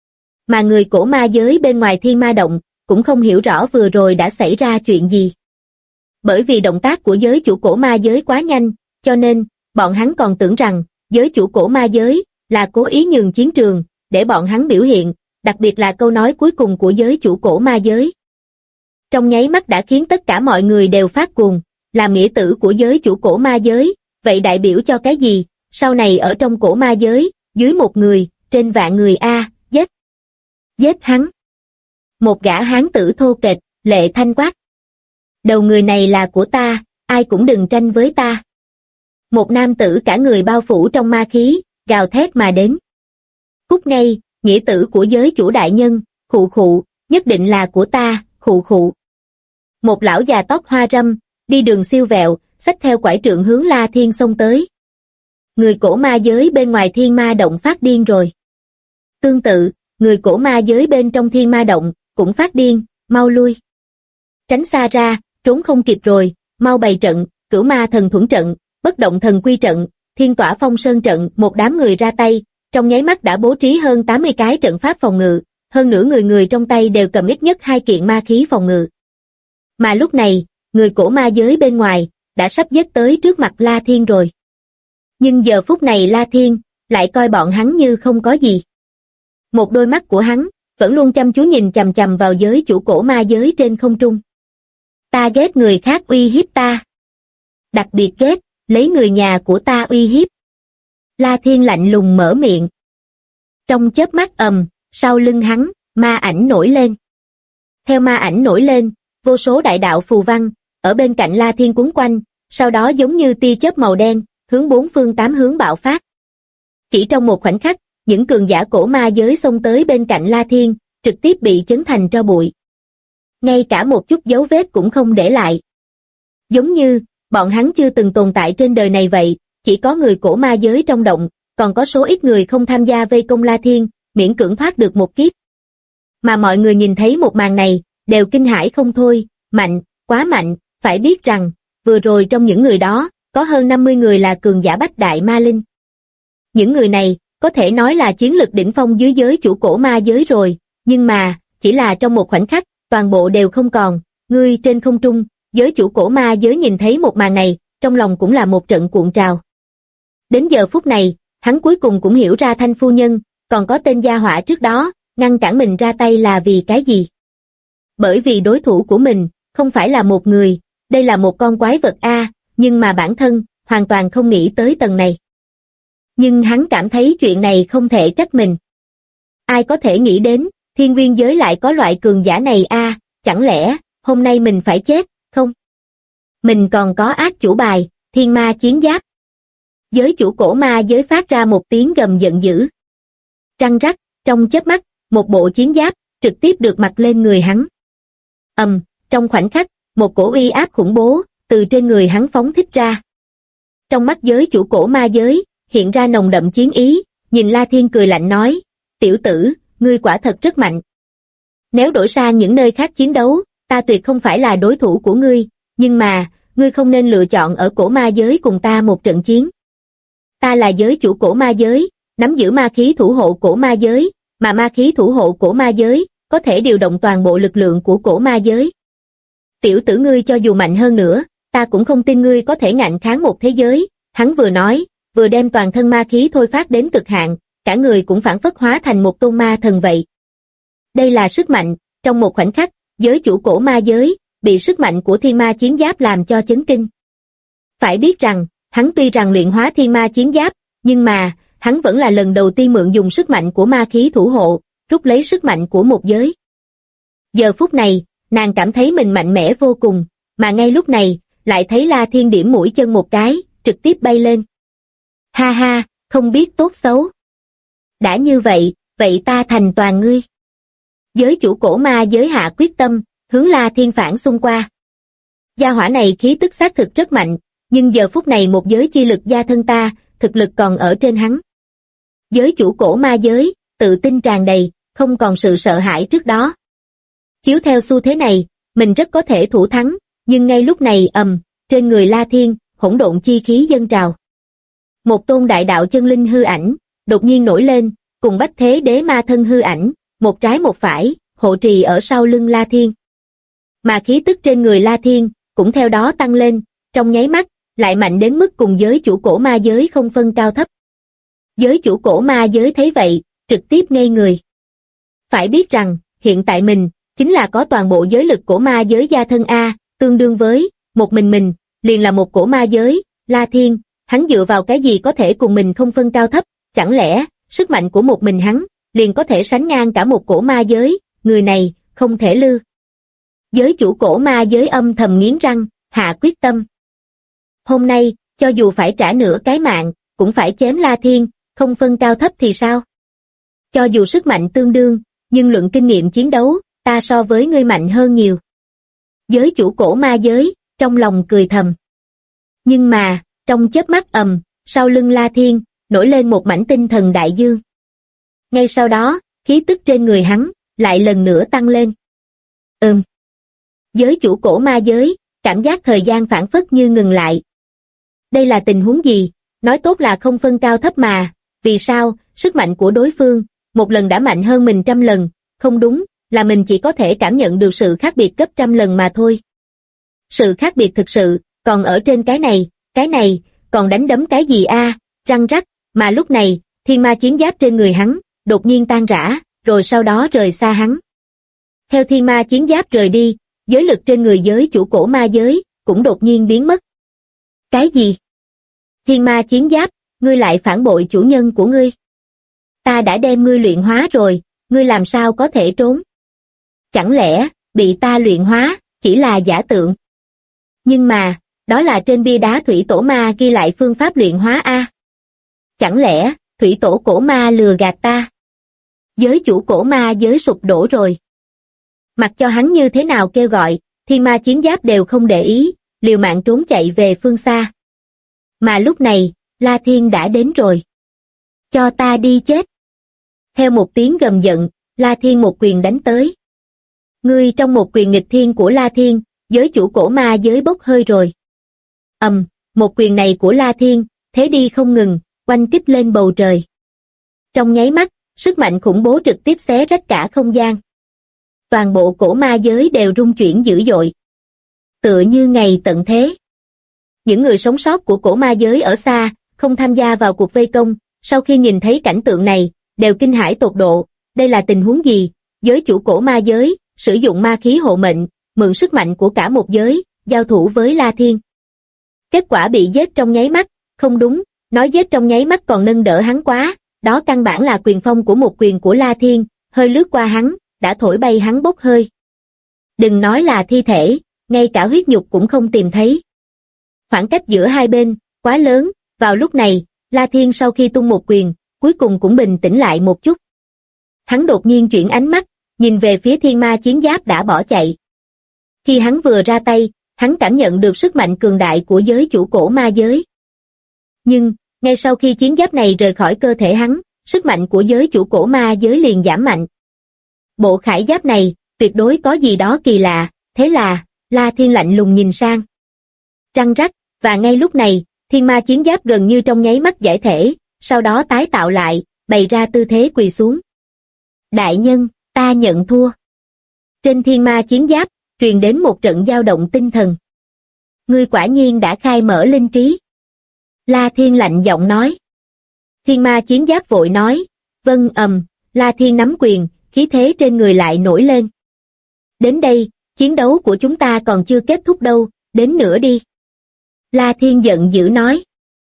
Mà người cổ ma giới bên ngoài thiên ma động, cũng không hiểu rõ vừa rồi đã xảy ra chuyện gì. Bởi vì động tác của giới chủ cổ ma giới quá nhanh, cho nên, bọn hắn còn tưởng rằng, giới chủ cổ ma giới, là cố ý nhường chiến trường, để bọn hắn biểu hiện, đặc biệt là câu nói cuối cùng của giới chủ cổ ma giới. Trong nháy mắt đã khiến tất cả mọi người đều phát cuồng, làm nghĩa tử của giới chủ cổ ma giới, vậy đại biểu cho cái gì? Sau này ở trong cổ ma giới, dưới một người, trên vạn người a, giết. Giết hắn. Một gã hán tử thô kệch, lệ thanh quát. Đầu người này là của ta, ai cũng đừng tranh với ta. Một nam tử cả người bao phủ trong ma khí, gào thét mà đến. Cút ngay, nghĩa tử của giới chủ đại nhân, khụ khụ, nhất định là của ta, khụ khụ. Một lão già tóc hoa râm, đi đường siêu vẹo, xách theo quải trượng hướng La Thiên xông tới. Người cổ ma giới bên ngoài thiên ma động phát điên rồi. Tương tự, người cổ ma giới bên trong thiên ma động, cũng phát điên, mau lui. Tránh xa ra, trốn không kịp rồi, mau bày trận, cửu ma thần thuẫn trận, bất động thần quy trận, thiên tỏa phong sơn trận, một đám người ra tay, trong nháy mắt đã bố trí hơn 80 cái trận pháp phòng ngự, hơn nữa người người trong tay đều cầm ít nhất 2 kiện ma khí phòng ngự. Mà lúc này, người cổ ma giới bên ngoài, đã sắp giết tới trước mặt La Thiên rồi. Nhưng giờ phút này La Thiên, lại coi bọn hắn như không có gì. Một đôi mắt của hắn, vẫn luôn chăm chú nhìn chằm chằm vào giới chủ cổ ma giới trên không trung. Ta ghét người khác uy hiếp ta. Đặc biệt ghét, lấy người nhà của ta uy hiếp. La Thiên lạnh lùng mở miệng. Trong chớp mắt sau lưng hắn, ma ảnh nổi lên. Theo ma ảnh nổi lên, vô số đại đạo phù văn, ở bên cạnh La Thiên quấn quanh, sau đó giống như tia chớp màu đen, hướng bốn phương tám hướng bạo phát. Chỉ trong một khoảnh khắc, những cường giả cổ ma giới xông tới bên cạnh La Thiên, trực tiếp bị chấn thành tro bụi. Ngay cả một chút dấu vết cũng không để lại. Giống như, bọn hắn chưa từng tồn tại trên đời này vậy, chỉ có người cổ ma giới trong động, còn có số ít người không tham gia vây công La Thiên, miễn cưỡng thoát được một kiếp. Mà mọi người nhìn thấy một màn này, đều kinh hãi không thôi, mạnh, quá mạnh, phải biết rằng, vừa rồi trong những người đó, có hơn 50 người là cường giả bách đại ma linh. Những người này, có thể nói là chiến lực đỉnh phong dưới giới chủ cổ ma giới rồi, nhưng mà, chỉ là trong một khoảnh khắc, toàn bộ đều không còn, ngươi trên không trung, giới chủ cổ ma giới nhìn thấy một màn này, trong lòng cũng là một trận cuộn trào. Đến giờ phút này, hắn cuối cùng cũng hiểu ra Thanh phu nhân, còn có tên gia hỏa trước đó, ngăn cản mình ra tay là vì cái gì. Bởi vì đối thủ của mình, không phải là một người, đây là một con quái vật nhưng mà bản thân, hoàn toàn không nghĩ tới tầng này. Nhưng hắn cảm thấy chuyện này không thể trách mình. Ai có thể nghĩ đến, thiên nguyên giới lại có loại cường giả này chẳng lẽ, hôm nay mình phải chết, không? Mình còn có ác chủ bài, thiên ma chiến giáp. Giới chủ cổ ma giới phát ra một tiếng gầm giận dữ. Trăng rắc, trong chớp mắt, một bộ chiến giáp, trực tiếp được mặc lên người hắn. Trong khoảnh khắc, một cổ uy áp khủng bố, từ trên người hắn phóng thích ra. Trong mắt giới chủ cổ ma giới, hiện ra nồng đậm chiến ý, nhìn La Thiên cười lạnh nói, tiểu tử, ngươi quả thật rất mạnh. Nếu đổi sang những nơi khác chiến đấu, ta tuyệt không phải là đối thủ của ngươi, nhưng mà, ngươi không nên lựa chọn ở cổ ma giới cùng ta một trận chiến. Ta là giới chủ cổ ma giới, nắm giữ ma khí thủ hộ cổ ma giới, mà ma khí thủ hộ cổ ma giới, có thể điều động toàn bộ lực lượng của cổ ma giới. Tiểu tử ngươi cho dù mạnh hơn nữa, ta cũng không tin ngươi có thể ngạnh kháng một thế giới. Hắn vừa nói, vừa đem toàn thân ma khí thôi phát đến cực hạn, cả người cũng phản phất hóa thành một tôn ma thần vậy. Đây là sức mạnh, trong một khoảnh khắc, giới chủ cổ ma giới, bị sức mạnh của thiên ma chiến giáp làm cho chấn kinh. Phải biết rằng, hắn tuy rằng luyện hóa thiên ma chiến giáp, nhưng mà, hắn vẫn là lần đầu tiên mượn dùng sức mạnh của ma khí thủ hộ, rút lấy sức mạnh của một giới. Giờ phút này, nàng cảm thấy mình mạnh mẽ vô cùng, mà ngay lúc này, lại thấy La Thiên điểm mũi chân một cái, trực tiếp bay lên. Ha ha, không biết tốt xấu. Đã như vậy, vậy ta thành toàn ngươi. Giới chủ cổ ma giới hạ quyết tâm, hướng La Thiên phản xung qua. Gia hỏa này khí tức xác thực rất mạnh, nhưng giờ phút này một giới chi lực gia thân ta, thực lực còn ở trên hắn. Giới chủ cổ ma giới, tự tin tràn đầy, không còn sự sợ hãi trước đó. Chiếu theo xu thế này, mình rất có thể thủ thắng, nhưng ngay lúc này trên người La Thiên, hỗn độn chi khí dâng trào. Một tôn đại đạo chân linh hư ảnh, đột nhiên nổi lên, cùng bách thế đế ma thân hư ảnh, một trái một phải, hộ trì ở sau lưng La Thiên. Mà khí tức trên người La Thiên, cũng theo đó tăng lên, trong nháy mắt, lại mạnh đến mức cùng giới chủ cổ ma giới không phân cao thấp. Giới chủ cổ ma giới thấy vậy, trực tiếp ngây người. Phải biết rằng, hiện tại mình, chính là có toàn bộ giới lực cổ ma giới gia thân tương đương với, một mình, liền là một cổ ma giới, La Thiên, hắn dựa vào cái gì có thể cùng mình không phân cao thấp, chẳng lẽ, sức mạnh của một mình hắn, liền có thể sánh ngang cả một cổ ma giới, người này, không thể lư. Giới chủ cổ ma giới âm thầm nghiến răng, hạ quyết tâm. Hôm nay, cho dù phải trả nửa cái mạng, cũng phải chém La Thiên, không phân cao thấp thì sao? Cho dù sức mạnh tương đương, nhưng luận kinh nghiệm chiến đấu, ta so với ngươi mạnh hơn nhiều. Giới chủ cổ ma giới, trong lòng cười thầm. Nhưng mà, trong chớp mắt sau lưng La Thiên, nổi lên một mảnh tinh thần đại dương. Ngay sau đó, khí tức trên người hắn, lại lần nữa tăng lên. Giới chủ cổ ma giới, cảm giác thời gian phảng phất như ngừng lại. Đây là tình huống gì? Nói tốt là không phân cao thấp mà, vì sao, sức mạnh của đối phương, một lần đã mạnh hơn mình 100 lần, không đúng, là mình chỉ có thể cảm nhận được sự khác biệt gấp 100 lần mà thôi. Sự khác biệt thực sự, còn ở trên cái này, còn đánh đấm cái gì răng rắc, mà lúc này, thiên ma chiến giáp trên người hắn, đột nhiên tan rã, rồi sau đó rời xa hắn. Theo thiên ma chiến giáp rời đi, giới lực trên người giới chủ cổ ma giới cũng đột nhiên biến mất. Cái gì? Thiên ma chiến giáp, ngươi lại phản bội chủ nhân của ngươi. Ta đã đem ngươi luyện hóa rồi, ngươi làm sao có thể trốn? Chẳng lẽ, bị ta luyện hóa, chỉ là giả tượng? Nhưng mà, đó là trên bia đá thủy tổ ma ghi lại phương pháp luyện hóa a. Chẳng lẽ, thủy tổ cổ ma lừa gạt ta? Giới chủ cổ ma giới sụp đổ rồi. Mặc cho hắn như thế nào kêu gọi, thiên ma chiến giáp đều không để ý, liều mạng trốn chạy về phương xa. Mà lúc này, La Thiên đã đến rồi. Cho ta đi chết. Theo một tiếng gầm giận, La Thiên một quyền đánh tới. Ngươi trong một quyền nghịch thiên của La Thiên, giới chủ cổ ma giới bốc hơi rồi. Một quyền này của La Thiên, thế đi không ngừng, oanh kích lên bầu trời. Trong nháy mắt, sức mạnh khủng bố trực tiếp xé rách cả không gian. Toàn bộ cổ ma giới đều rung chuyển dữ dội. Tựa như ngày tận thế. Những người sống sót của cổ ma giới ở xa, không tham gia vào cuộc vây công, sau khi nhìn thấy cảnh tượng này, đều kinh hãi tột độ. Đây là tình huống gì? Giới chủ cổ ma giới, sử dụng ma khí hộ mệnh, mượn sức mạnh của cả một giới, giao thủ với La Thiên. Kết quả bị giết trong nháy mắt, không đúng, nói giết trong nháy mắt còn nâng đỡ hắn quá, đó căn bản là quyền phong của một quyền của La Thiên, hơi lướt qua hắn, đã thổi bay hắn bốc hơi. Đừng nói là thi thể, ngay cả huyết nhục cũng không tìm thấy. Khoảng cách giữa hai bên, quá lớn, vào lúc này, La Thiên sau khi tung một quyền, cuối cùng cũng bình tĩnh lại một chút. Hắn đột nhiên chuyển ánh mắt, nhìn về phía thiên ma chiến giáp đã bỏ chạy. Khi hắn vừa ra tay, hắn cảm nhận được sức mạnh cường đại của giới chủ cổ ma giới. Nhưng, ngay sau khi chiến giáp này rời khỏi cơ thể hắn, sức mạnh của giới chủ cổ ma giới liền giảm mạnh. Bộ khải giáp này, tuyệt đối có gì đó kỳ lạ, thế là, La Thiên lạnh lùng nhìn sang. Răng rắc, và ngay lúc này, thiên ma chiến giáp gần như trong nháy mắt giải thể, sau đó tái tạo lại, bày ra tư thế quỳ xuống. Đại nhân, ta nhận thua. Trên thiên ma chiến giáp, truyền đến một trận dao động tinh thần. Ngươi quả nhiên đã khai mở linh trí. La Thiên lạnh giọng nói. Thiên ma chiến giáp vội nói, vâng. La Thiên nắm quyền, khí thế trên người lại nổi lên. Đến đây, chiến đấu của chúng ta còn chưa kết thúc đâu, đến nữa đi. La Thiên giận dữ nói.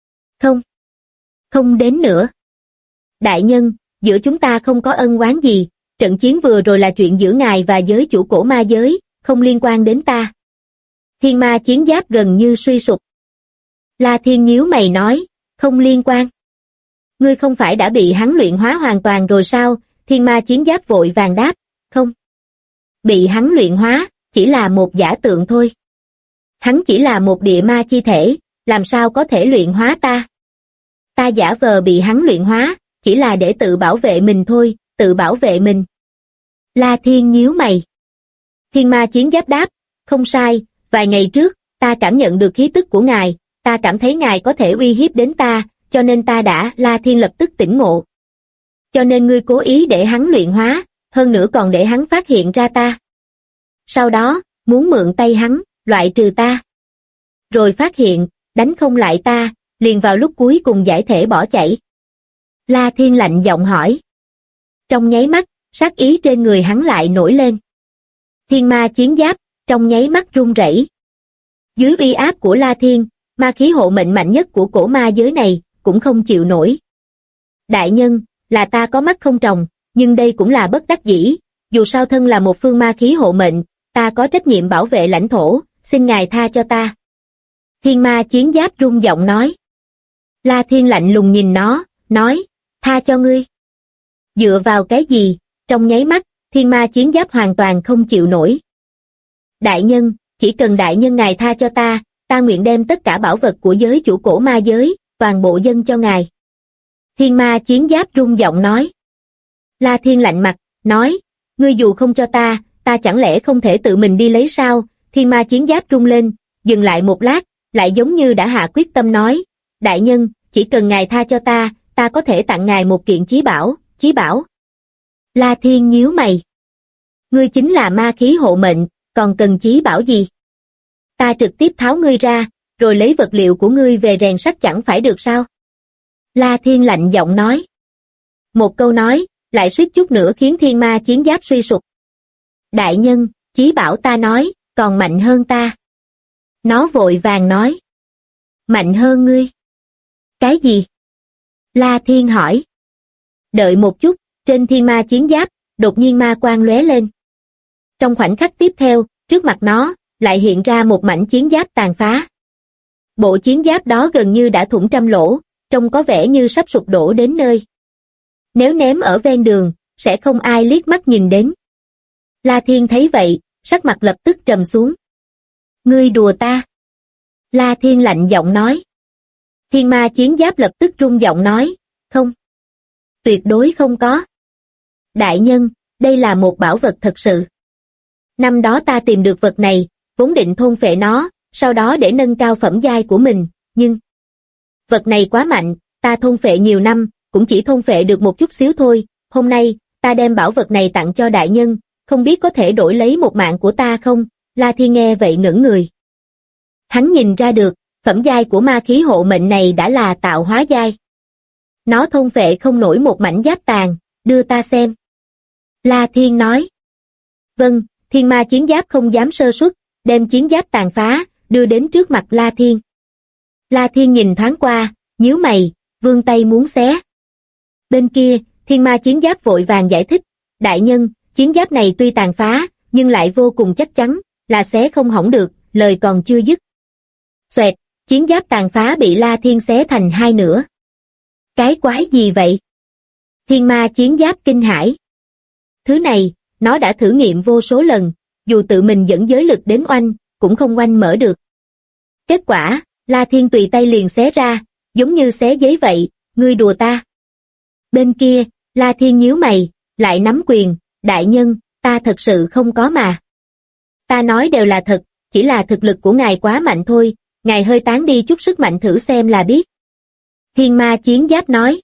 Không đến nữa. Đại nhân, giữa chúng ta không có ân oán gì, trận chiến vừa rồi là chuyện giữa ngài và giới chủ cổ ma giới, không liên quan đến ta. Thiên ma chiến giáp gần như suy sụp. La Thiên nhíu mày nói, không liên quan. Ngươi không phải đã bị hắn luyện hóa hoàn toàn rồi sao? Thiên ma chiến giáp vội vàng đáp, không. Bị hắn luyện hóa, chỉ là một giả tượng thôi. Hắn chỉ là một địa ma chi thể, làm sao có thể luyện hóa ta? Ta giả vờ bị hắn luyện hóa, chỉ là để tự bảo vệ mình thôi, tự bảo vệ mình. La Thiên nhíu mày. Thiên ma chiến giáp đáp, không sai, vài ngày trước, ta cảm nhận được khí tức của ngài, ta cảm thấy ngài có thể uy hiếp đến ta, cho nên ta đã. La Thiên lập tức tỉnh ngộ. Cho nên ngươi cố ý để hắn luyện hóa, hơn nữa còn để hắn phát hiện ra ta. Sau đó, muốn mượn tay hắn, loại trừ ta. Rồi phát hiện, đánh không lại ta, liền vào lúc cuối cùng giải thể bỏ chạy. La Thiên lạnh giọng hỏi. Trong nháy mắt, sát ý trên người hắn lại nổi lên. Thiên ma chiến giáp, trong nháy mắt run rẩy. Dưới uy áp của La Thiên, ma khí hộ mệnh mạnh nhất của cổ ma giới này, cũng không chịu nổi. Đại nhân, là ta có mắt không tròng, nhưng đây cũng là bất đắc dĩ, dù sao thân là một phương ma khí hộ mệnh, ta có trách nhiệm bảo vệ lãnh thổ, xin ngài tha cho ta. Thiên ma chiến giáp rung giọng nói. La Thiên lạnh lùng nhìn nó, nói, tha cho ngươi. Dựa vào cái gì? Trong nháy mắt, thiên ma chiến giáp hoàn toàn không chịu nổi. Đại nhân, chỉ cần đại nhân ngài tha cho ta, ta nguyện đem tất cả bảo vật của giới chủ cổ ma giới, toàn bộ dâng cho ngài. Thiên ma chiến giáp rung giọng nói. La Thiên lạnh mặt, nói, ngươi dù không cho ta, ta chẳng lẽ không thể tự mình đi lấy sao? Thiên ma chiến giáp rung lên, dừng lại một lát, lại giống như đã hạ quyết tâm nói, đại nhân, chỉ cần ngài tha cho ta, ta có thể tặng ngài một kiện chí bảo, chí bảo. La Thiên nhíu mày. Ngươi chính là ma khí hộ mệnh, còn cần chí bảo gì? Ta trực tiếp tháo ngươi ra, rồi lấy vật liệu của ngươi về rèn sắt chẳng phải được sao? La Thiên lạnh giọng nói. Một câu nói, lại suýt chút nữa khiến thiên ma chiến giáp suy sụp. Đại nhân, chí bảo ta nói, còn mạnh hơn ta. Nó vội vàng nói. Mạnh hơn ngươi? Cái gì? La Thiên hỏi. Đợi một chút, trên thiên ma chiến giáp, đột nhiên ma quang lóe lên. Trong khoảnh khắc tiếp theo, trước mặt nó, lại hiện ra một mảnh chiến giáp tàn phá. Bộ chiến giáp đó gần như đã thủng trăm lỗ, trông có vẻ như sắp sụp đổ đến nơi. Nếu ném ở ven đường, sẽ không ai liếc mắt nhìn đến. La Thiên thấy vậy, sắc mặt lập tức trầm xuống. Ngươi đùa ta? La Thiên lạnh giọng nói. Thiên ma chiến giáp lập tức rung giọng nói, không. Tuyệt đối không có. Đại nhân, đây là một bảo vật thật sự. Năm đó ta tìm được vật này, vốn định thôn phệ nó, sau đó để nâng cao phẩm giai của mình, nhưng vật này quá mạnh, ta thôn phệ nhiều năm, cũng chỉ thôn phệ được một chút xíu thôi. Hôm nay, ta đem bảo vật này tặng cho đại nhân, không biết có thể đổi lấy một mạng của ta không? La Thiên nghe vậy ngẩn người. Hắn nhìn ra được, phẩm giai của ma khí hộ mệnh này đã là tạo hóa giai. Nó thôn phệ không nổi một mảnh giáp tàn, đưa ta xem. La Thiên nói. Vâng, thiên ma chiến giáp không dám sơ suất, đem chiến giáp tàn phá, đưa đến trước mặt La Thiên. La Thiên nhìn thoáng qua, nhíu mày, vươn tay muốn xé. Bên kia, thiên ma chiến giáp vội vàng giải thích, đại nhân, chiến giáp này tuy tàn phá, nhưng lại vô cùng chắc chắn, là xé không hỏng được, lời còn chưa dứt. Xoẹt, chiến giáp tàn phá bị La Thiên xé thành hai nửa. Cái quái gì vậy? Thiên ma chiến giáp kinh hãi. Thứ này, nó đã thử nghiệm vô số lần, dù tự mình dẫn giới lực đến oanh, cũng không oanh mở được. Kết quả, La Thiên tùy tay liền xé ra, giống như xé giấy vậy, ngươi đùa ta. Bên kia, La Thiên nhíu mày, lại nắm quyền, đại nhân, ta thật sự không có mà. Ta nói đều là thật, chỉ là thực lực của ngài quá mạnh thôi, ngài hơi tán đi chút sức mạnh thử xem là biết. Thiên ma chiến giáp nói.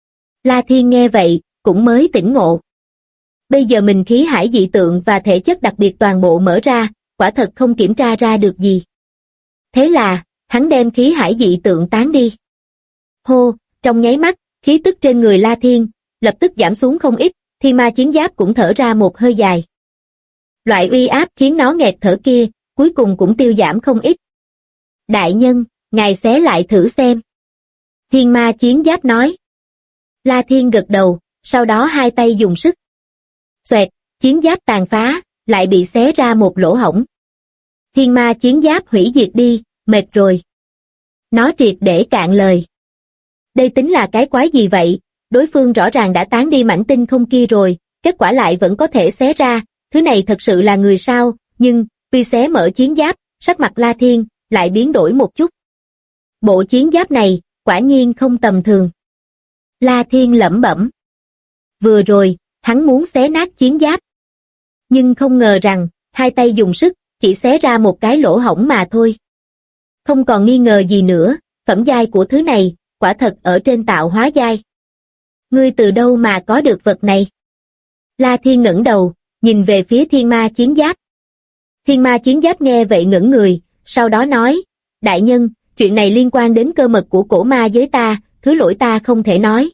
La Thiên nghe vậy, cũng mới tỉnh ngộ. Bây giờ mình khí hải dị tượng và thể chất đặc biệt toàn bộ mở ra, quả thật không kiểm tra ra được gì. Thế là, hắn đem khí hải dị tượng tán đi. Hô, trong nháy mắt, khí tức trên người La Thiên, lập tức giảm xuống không ít, thiên ma chiến giáp cũng thở ra một hơi dài. Loại uy áp khiến nó nghẹt thở kia, cuối cùng cũng tiêu giảm không ít. Đại nhân, ngài xé lại thử xem. Thiên ma chiến giáp nói. La Thiên gật đầu, sau đó hai tay dùng sức. Xoẹt, chiến giáp tàn phá, lại bị xé ra một lỗ hổng. Thiên ma chiến giáp hủy diệt đi, mệt rồi. Nó triệt để cạn lời. Đây tính là cái quái gì vậy? Đối phương rõ ràng đã tán đi mảnh tinh không kia rồi, kết quả lại vẫn có thể xé ra, thứ này thật sự là người sao? Nhưng, tuy xé mở chiến giáp, sắc mặt La Thiên lại biến đổi một chút. Bộ chiến giáp này, quả nhiên không tầm thường. La Thiên lẩm bẩm. Vừa rồi, hắn muốn xé nát chiến giáp. Nhưng không ngờ rằng, hai tay dùng sức, chỉ xé ra một cái lỗ hổng mà thôi. Không còn nghi ngờ gì nữa, phẩm giai của thứ này, quả thật ở trên tạo hóa giai. Ngươi từ đâu mà có được vật này? La Thiên ngẩng đầu, nhìn về phía thiên ma chiến giáp. Thiên ma chiến giáp nghe vậy ngẩng người, sau đó nói, đại nhân, chuyện này liên quan đến cơ mật của cổ ma giới ta, thứ lỗi ta không thể nói.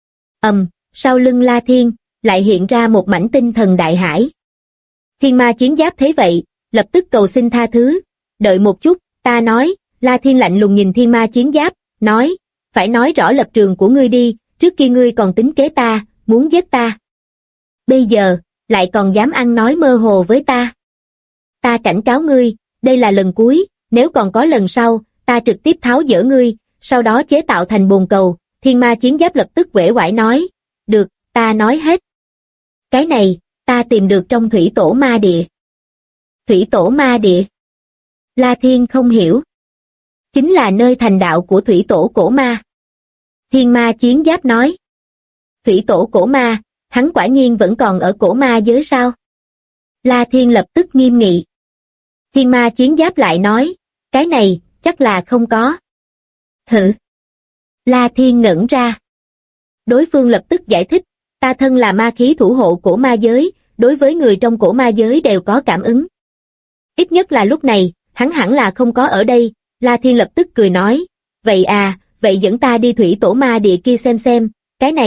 Sau lưng La Thiên, lại hiện ra một mảnh tinh thần đại hải. Thiên ma chiến giáp thấy vậy, lập tức cầu xin tha thứ, đợi một chút, ta nói, La Thiên lạnh lùng nhìn thiên ma chiến giáp, nói, phải nói rõ lập trường của ngươi đi, trước kia ngươi còn tính kế ta, muốn giết ta. Bây giờ, lại còn dám ăn nói mơ hồ với ta. Ta cảnh cáo ngươi, đây là lần cuối, nếu còn có lần sau, ta trực tiếp tháo dỡ ngươi, sau đó chế tạo thành bồn cầu. Thiên ma chiến giáp lập tức uể oải nói, được, ta nói hết. Cái này, ta tìm được trong thủy tổ ma địa. Thủy tổ ma địa? La Thiên không hiểu. Chính là nơi thành đạo của thủy tổ cổ ma. Thiên ma chiến giáp nói. Thủy tổ cổ ma, hắn quả nhiên vẫn còn ở cổ ma giới sao? La Thiên lập tức nghiêm nghị. Thiên ma chiến giáp lại nói, cái này, chắc là không có. Hử? La Thiên ngẩn ra. Đối phương lập tức giải thích, ta thân là ma khí thủ hộ cổ ma giới, đối với người trong cổ ma giới đều có cảm ứng. Ít nhất là lúc này, hắn hẳn là không có ở đây. La Thiên lập tức cười nói, vậy à, vậy dẫn ta đi thủy tổ ma địa kia xem, cái này,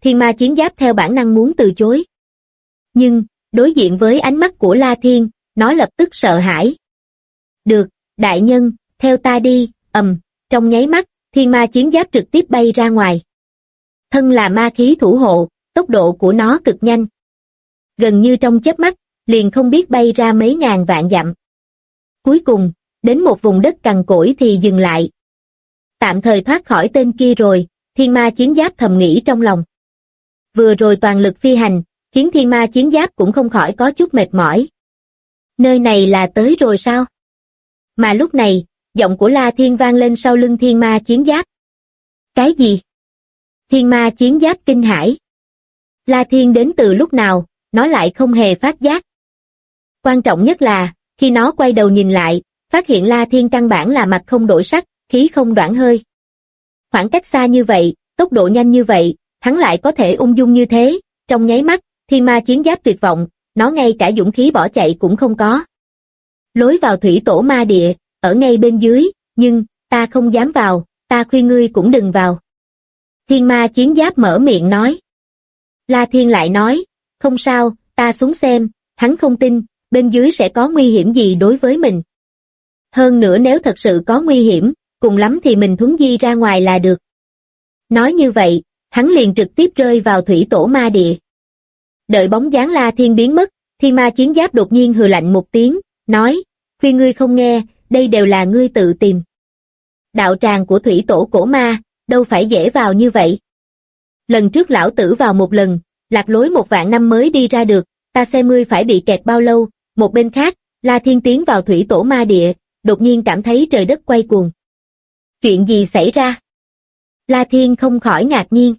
thiên ma chiến giáp theo bản năng muốn từ chối. Nhưng, đối diện với ánh mắt của La Thiên, nó lập tức sợ hãi. Được, đại nhân, theo ta đi, trong nháy mắt, thiên ma chiến giáp trực tiếp bay ra ngoài. Thân là ma khí thủ hộ, tốc độ của nó cực nhanh. Gần như trong chớp mắt, liền không biết bay ra mấy ngàn vạn dặm. Cuối cùng, đến một vùng đất cằn cỗi thì dừng lại. Tạm thời thoát khỏi tên kia rồi, thiên ma chiến giáp thầm nghĩ trong lòng. Vừa rồi toàn lực phi hành, khiến thiên ma chiến giáp cũng không khỏi có chút mệt mỏi. Nơi này là tới rồi sao? Mà lúc này, giọng của La Thiên vang lên sau lưng thiên ma chiến giáp. Cái gì? Thiên ma chiến giáp kinh hãi. La Thiên đến từ lúc nào, nó lại không hề phát giác. Quan trọng nhất là, khi nó quay đầu nhìn lại, phát hiện La Thiên căn bản là mặt không đổi sắc, khí không đoản hơi. Khoảng cách xa như vậy, tốc độ nhanh như vậy, hắn lại có thể ung dung như thế, trong nháy mắt, thiên ma chiến giáp tuyệt vọng, nó ngay cả dũng khí bỏ chạy cũng không có. Lối vào thủy tổ ma địa, ở ngay bên dưới, nhưng, ta không dám vào, ta khuyên ngươi cũng đừng vào. Thiên ma chiến giáp mở miệng nói. La Thiên lại nói, không sao, ta xuống xem, hắn không tin, bên dưới sẽ có nguy hiểm gì đối với mình. Hơn nữa nếu thật sự có nguy hiểm, cùng lắm thì mình thuấn di ra ngoài là được. Nói như vậy, hắn liền trực tiếp rơi vào thủy tổ ma địa. Đợi bóng dáng La Thiên biến mất, thiên ma chiến giáp đột nhiên hừ lạnh một tiếng, nói, khuyên ngươi không nghe, đây đều là ngươi tự tìm. Đạo tràng của thủy tổ cổ ma, đâu phải dễ vào như vậy. Lần trước lão tử vào một lần, lạc lối 1.000 năm mới đi ra được, ta xem ngươi phải bị kẹt bao lâu. Một bên khác, La Thiên tiến vào thủy tổ ma địa, đột nhiên cảm thấy trời đất quay cuồng. Chuyện gì xảy ra? La Thiên không khỏi ngạc nhiên.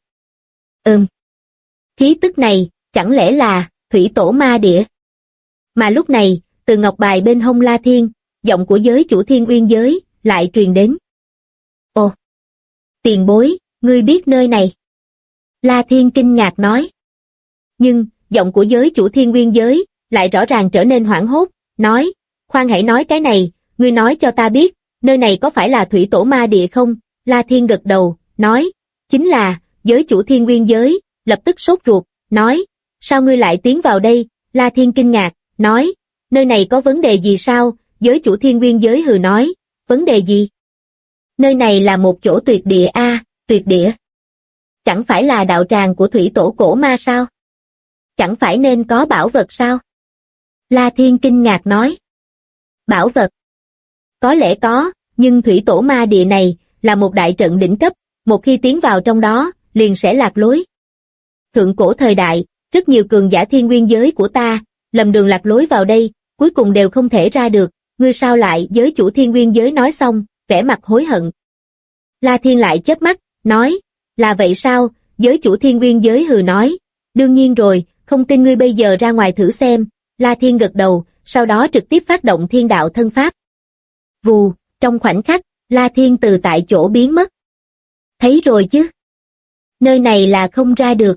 Khí tức này, chẳng lẽ là thủy tổ ma địa? Mà lúc này, từ ngọc bài bên hông La Thiên, giọng của giới chủ Thiên Uyên giới lại truyền đến. Ồ, tiền bối, ngươi biết nơi này? La Thiên kinh ngạc nói. Nhưng, giọng của giới chủ Thiên Uyên giới lại rõ ràng trở nên hoảng hốt, nói, khoan hãy nói cái này, ngươi nói cho ta biết, nơi này có phải là thủy tổ ma địa không? La Thiên gật đầu, nói, chính là, giới chủ Thiên Uyên giới, lập tức sốt ruột, nói, sao ngươi lại tiến vào đây? La Thiên kinh ngạc, nói, nơi này có vấn đề gì sao? Giới chủ Thiên Uyên giới hừ nói, vấn đề gì? Nơi này là một chỗ tuyệt địa a, tuyệt địa. Chẳng phải là đạo tràng của thủy tổ cổ ma sao? Chẳng phải nên có bảo vật sao? La Thiên kinh ngạc nói. Bảo vật? Có lẽ có, nhưng thủy tổ ma địa này là một đại trận đỉnh cấp, một khi tiến vào trong đó, liền sẽ lạc lối. Thượng cổ thời đại, rất nhiều cường giả thiên nguyên giới của ta, lầm đường lạc lối vào đây, cuối cùng đều không thể ra được, ngươi sao lại? Giới chủ thiên nguyên giới nói xong, vẻ mặt hối hận. La Thiên lại chớp mắt, nói, là vậy sao? Giới chủ thiên nguyên giới hừ nói, đương nhiên rồi, không tin ngươi bây giờ ra ngoài thử xem. La Thiên gật đầu, sau đó trực tiếp phát động thiên đạo thân pháp. Vù, trong khoảnh khắc, La Thiên từ tại chỗ biến mất. Thấy rồi chứ? Nơi này là không ra được,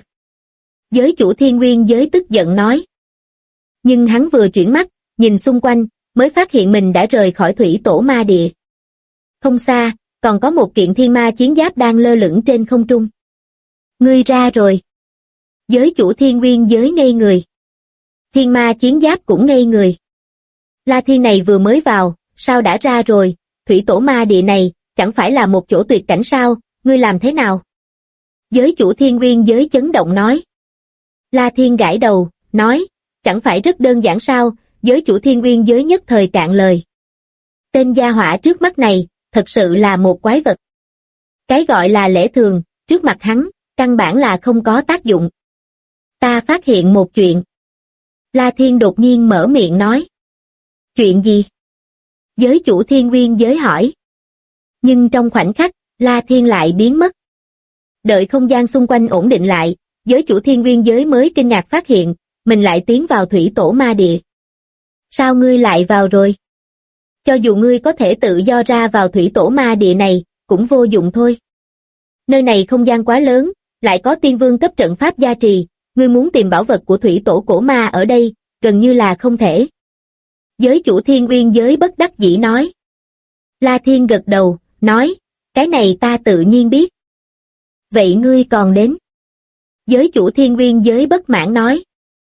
Giới chủ thiên nguyên giới tức giận nói. Nhưng hắn vừa chuyển mắt, nhìn xung quanh, mới phát hiện mình đã rời khỏi thủy tổ ma địa. Không xa, còn có một kiện thiên ma chiến giáp đang lơ lửng trên không trung. Ngươi ra rồi. Giới chủ thiên nguyên giới ngây người. Thiên ma chiến giáp cũng ngây người. La Thiên này vừa mới vào, sao đã ra rồi? Thủy tổ ma địa này, chẳng phải là một chỗ tuyệt cảnh sao? Ngươi làm thế nào? Giới chủ thiên nguyên giới chấn động nói. La Thiên gãi đầu, nói, chẳng phải rất đơn giản sao? Giới chủ thiên nguyên giới nhất thời cạn lời. Tên gia hỏa trước mắt này, thật sự là một quái vật. Cái gọi là lẽ thường, trước mặt hắn, căn bản là không có tác dụng. Ta phát hiện một chuyện. La Thiên đột nhiên mở miệng nói. Chuyện gì? Giới chủ thiên nguyên giới hỏi. Nhưng trong khoảnh khắc, La Thiên lại biến mất. Đợi không gian xung quanh ổn định lại, giới chủ thiên nguyên giới mới kinh ngạc phát hiện, mình lại tiến vào thủy tổ ma địa. Sao ngươi lại vào rồi? Cho dù ngươi có thể tự do ra vào thủy tổ ma địa này, cũng vô dụng thôi. Nơi này không gian quá lớn, lại có tiên vương cấp trận pháp gia trì, ngươi muốn tìm bảo vật của thủy tổ cổ ma ở đây, gần như là không thể. Giới chủ thiên nguyên giới bất đắc dĩ nói. La Thiên gật đầu, nói, cái này ta tự nhiên biết. Vậy ngươi còn đến. Giới chủ Thiên Nguyên giới bất mãn nói.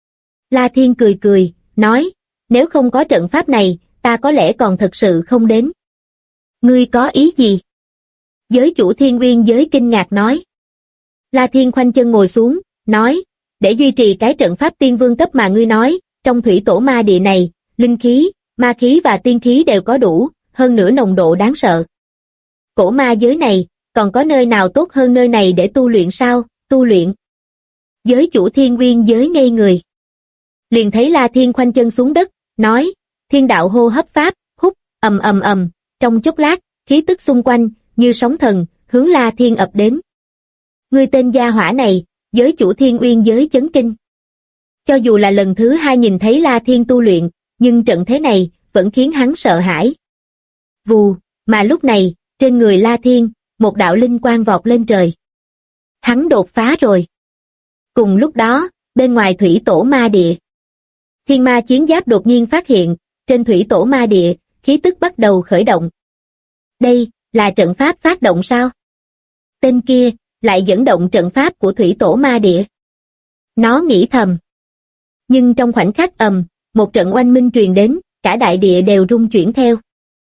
La Thiên cười cười, nói, nếu không có trận pháp này, ta có lẽ còn thật sự không đến. Ngươi có ý gì? Giới chủ Thiên Nguyên giới kinh ngạc nói. La Thiên khoanh chân ngồi xuống, nói, để duy trì cái trận pháp tiên vương cấp mà ngươi nói, trong thủy tổ ma địa này, linh khí, ma khí và tiên khí đều có đủ, hơn nữa nồng độ đáng sợ. Cổ ma giới này, còn có nơi nào tốt hơn nơi này để tu luyện sao? Tu luyện? Giới chủ Thiên Nguyên giới ngây người. Liền thấy La Thiên khoanh chân xuống đất, nói, thiên đạo hô hấp pháp, hút, ầm ầm ầm, trong chốc lát, khí tức xung quanh, như sóng thần, hướng La Thiên ập đến. Ngươi tên gia hỏa này, giới chủ Thiên Nguyên giới chấn kinh. Cho dù là lần thứ hai nhìn thấy La Thiên tu luyện, nhưng trận thế này, vẫn khiến hắn sợ hãi. Vù, mà lúc này, trên người La Thiên, một đạo linh quang vọt lên trời. Hắn đột phá rồi. Cùng lúc đó, bên ngoài thủy tổ ma địa, thiên ma chiến giáp đột nhiên phát hiện, trên thủy tổ ma địa, khí tức bắt đầu khởi động. Đây, là trận pháp phát động sao? Tên kia, lại dẫn động trận pháp của thủy tổ ma địa. Nó nghĩ thầm. Nhưng trong khoảnh khắc một trận oanh minh truyền đến, cả đại địa đều rung chuyển theo.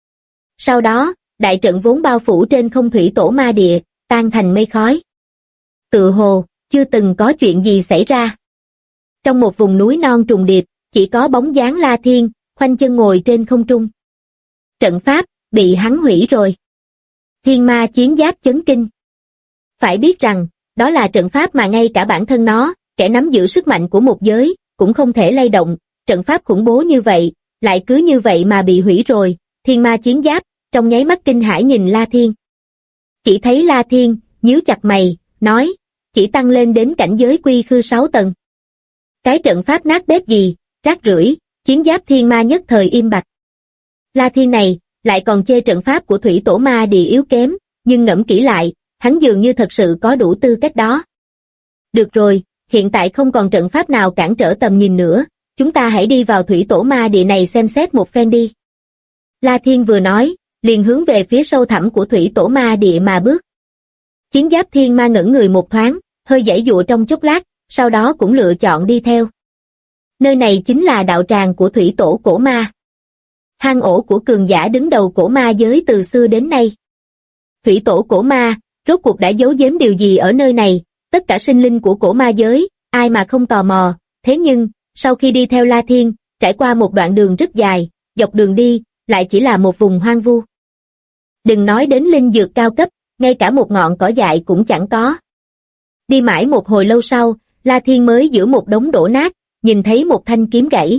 Sau đó, đại trận vốn bao phủ trên không thủy tổ ma địa, tan thành mây khói. Tựa hồ, chưa từng có chuyện gì xảy ra. Trong một vùng núi non trùng điệp, chỉ có bóng dáng La Thiên, khoanh chân ngồi trên không trung. Trận pháp, bị hắn hủy rồi. Thiên ma chiến giáp chấn kinh. Phải biết rằng, đó là trận pháp mà ngay cả bản thân nó, kẻ nắm giữ sức mạnh của một giới, cũng không thể lay động. Trận pháp khủng bố như vậy, lại cứ như vậy mà bị hủy rồi. Thiên ma chiến giáp, trong nháy mắt kinh hãi nhìn La Thiên. Chỉ thấy La Thiên, nhíu chặt mày, nói, chỉ tăng lên đến cảnh giới quy khư 6 tầng. Cái trận pháp nát bét gì, rác rưởi, chiến giáp thiên ma nhất thời im bặt. La Thiên này, lại còn chê trận pháp của thủy tổ ma địa yếu kém, nhưng ngẫm kỹ lại, hắn dường như thật sự có đủ tư cách đó. Được rồi, hiện tại không còn trận pháp nào cản trở tầm nhìn nữa, chúng ta hãy đi vào thủy tổ ma địa này xem xét một phen đi. La Thiên vừa nói, liền hướng về phía sâu thẳm của thủy tổ ma địa mà bước. Chiến giáp thiên ma ngẩn người một thoáng, hơi giãy giụa trong chốc lát, sau đó cũng lựa chọn đi theo. Nơi này chính là đạo tràng của thủy tổ cổ ma. Hang ổ của cường giả đứng đầu cổ ma giới từ xưa đến nay. Thủy tổ cổ ma, rốt cuộc đã giấu giếm điều gì ở nơi này, tất cả sinh linh của cổ ma giới, ai mà không tò mò, thế nhưng, sau khi đi theo La Thiên, trải qua một đoạn đường rất dài, dọc đường đi, lại chỉ là một vùng hoang vu. Đừng nói đến linh dược cao cấp, ngay cả một ngọn cỏ dại cũng chẳng có. Đi mãi một hồi lâu sau, La Thiên mới giữa một đống đổ nát, nhìn thấy một thanh kiếm gãy.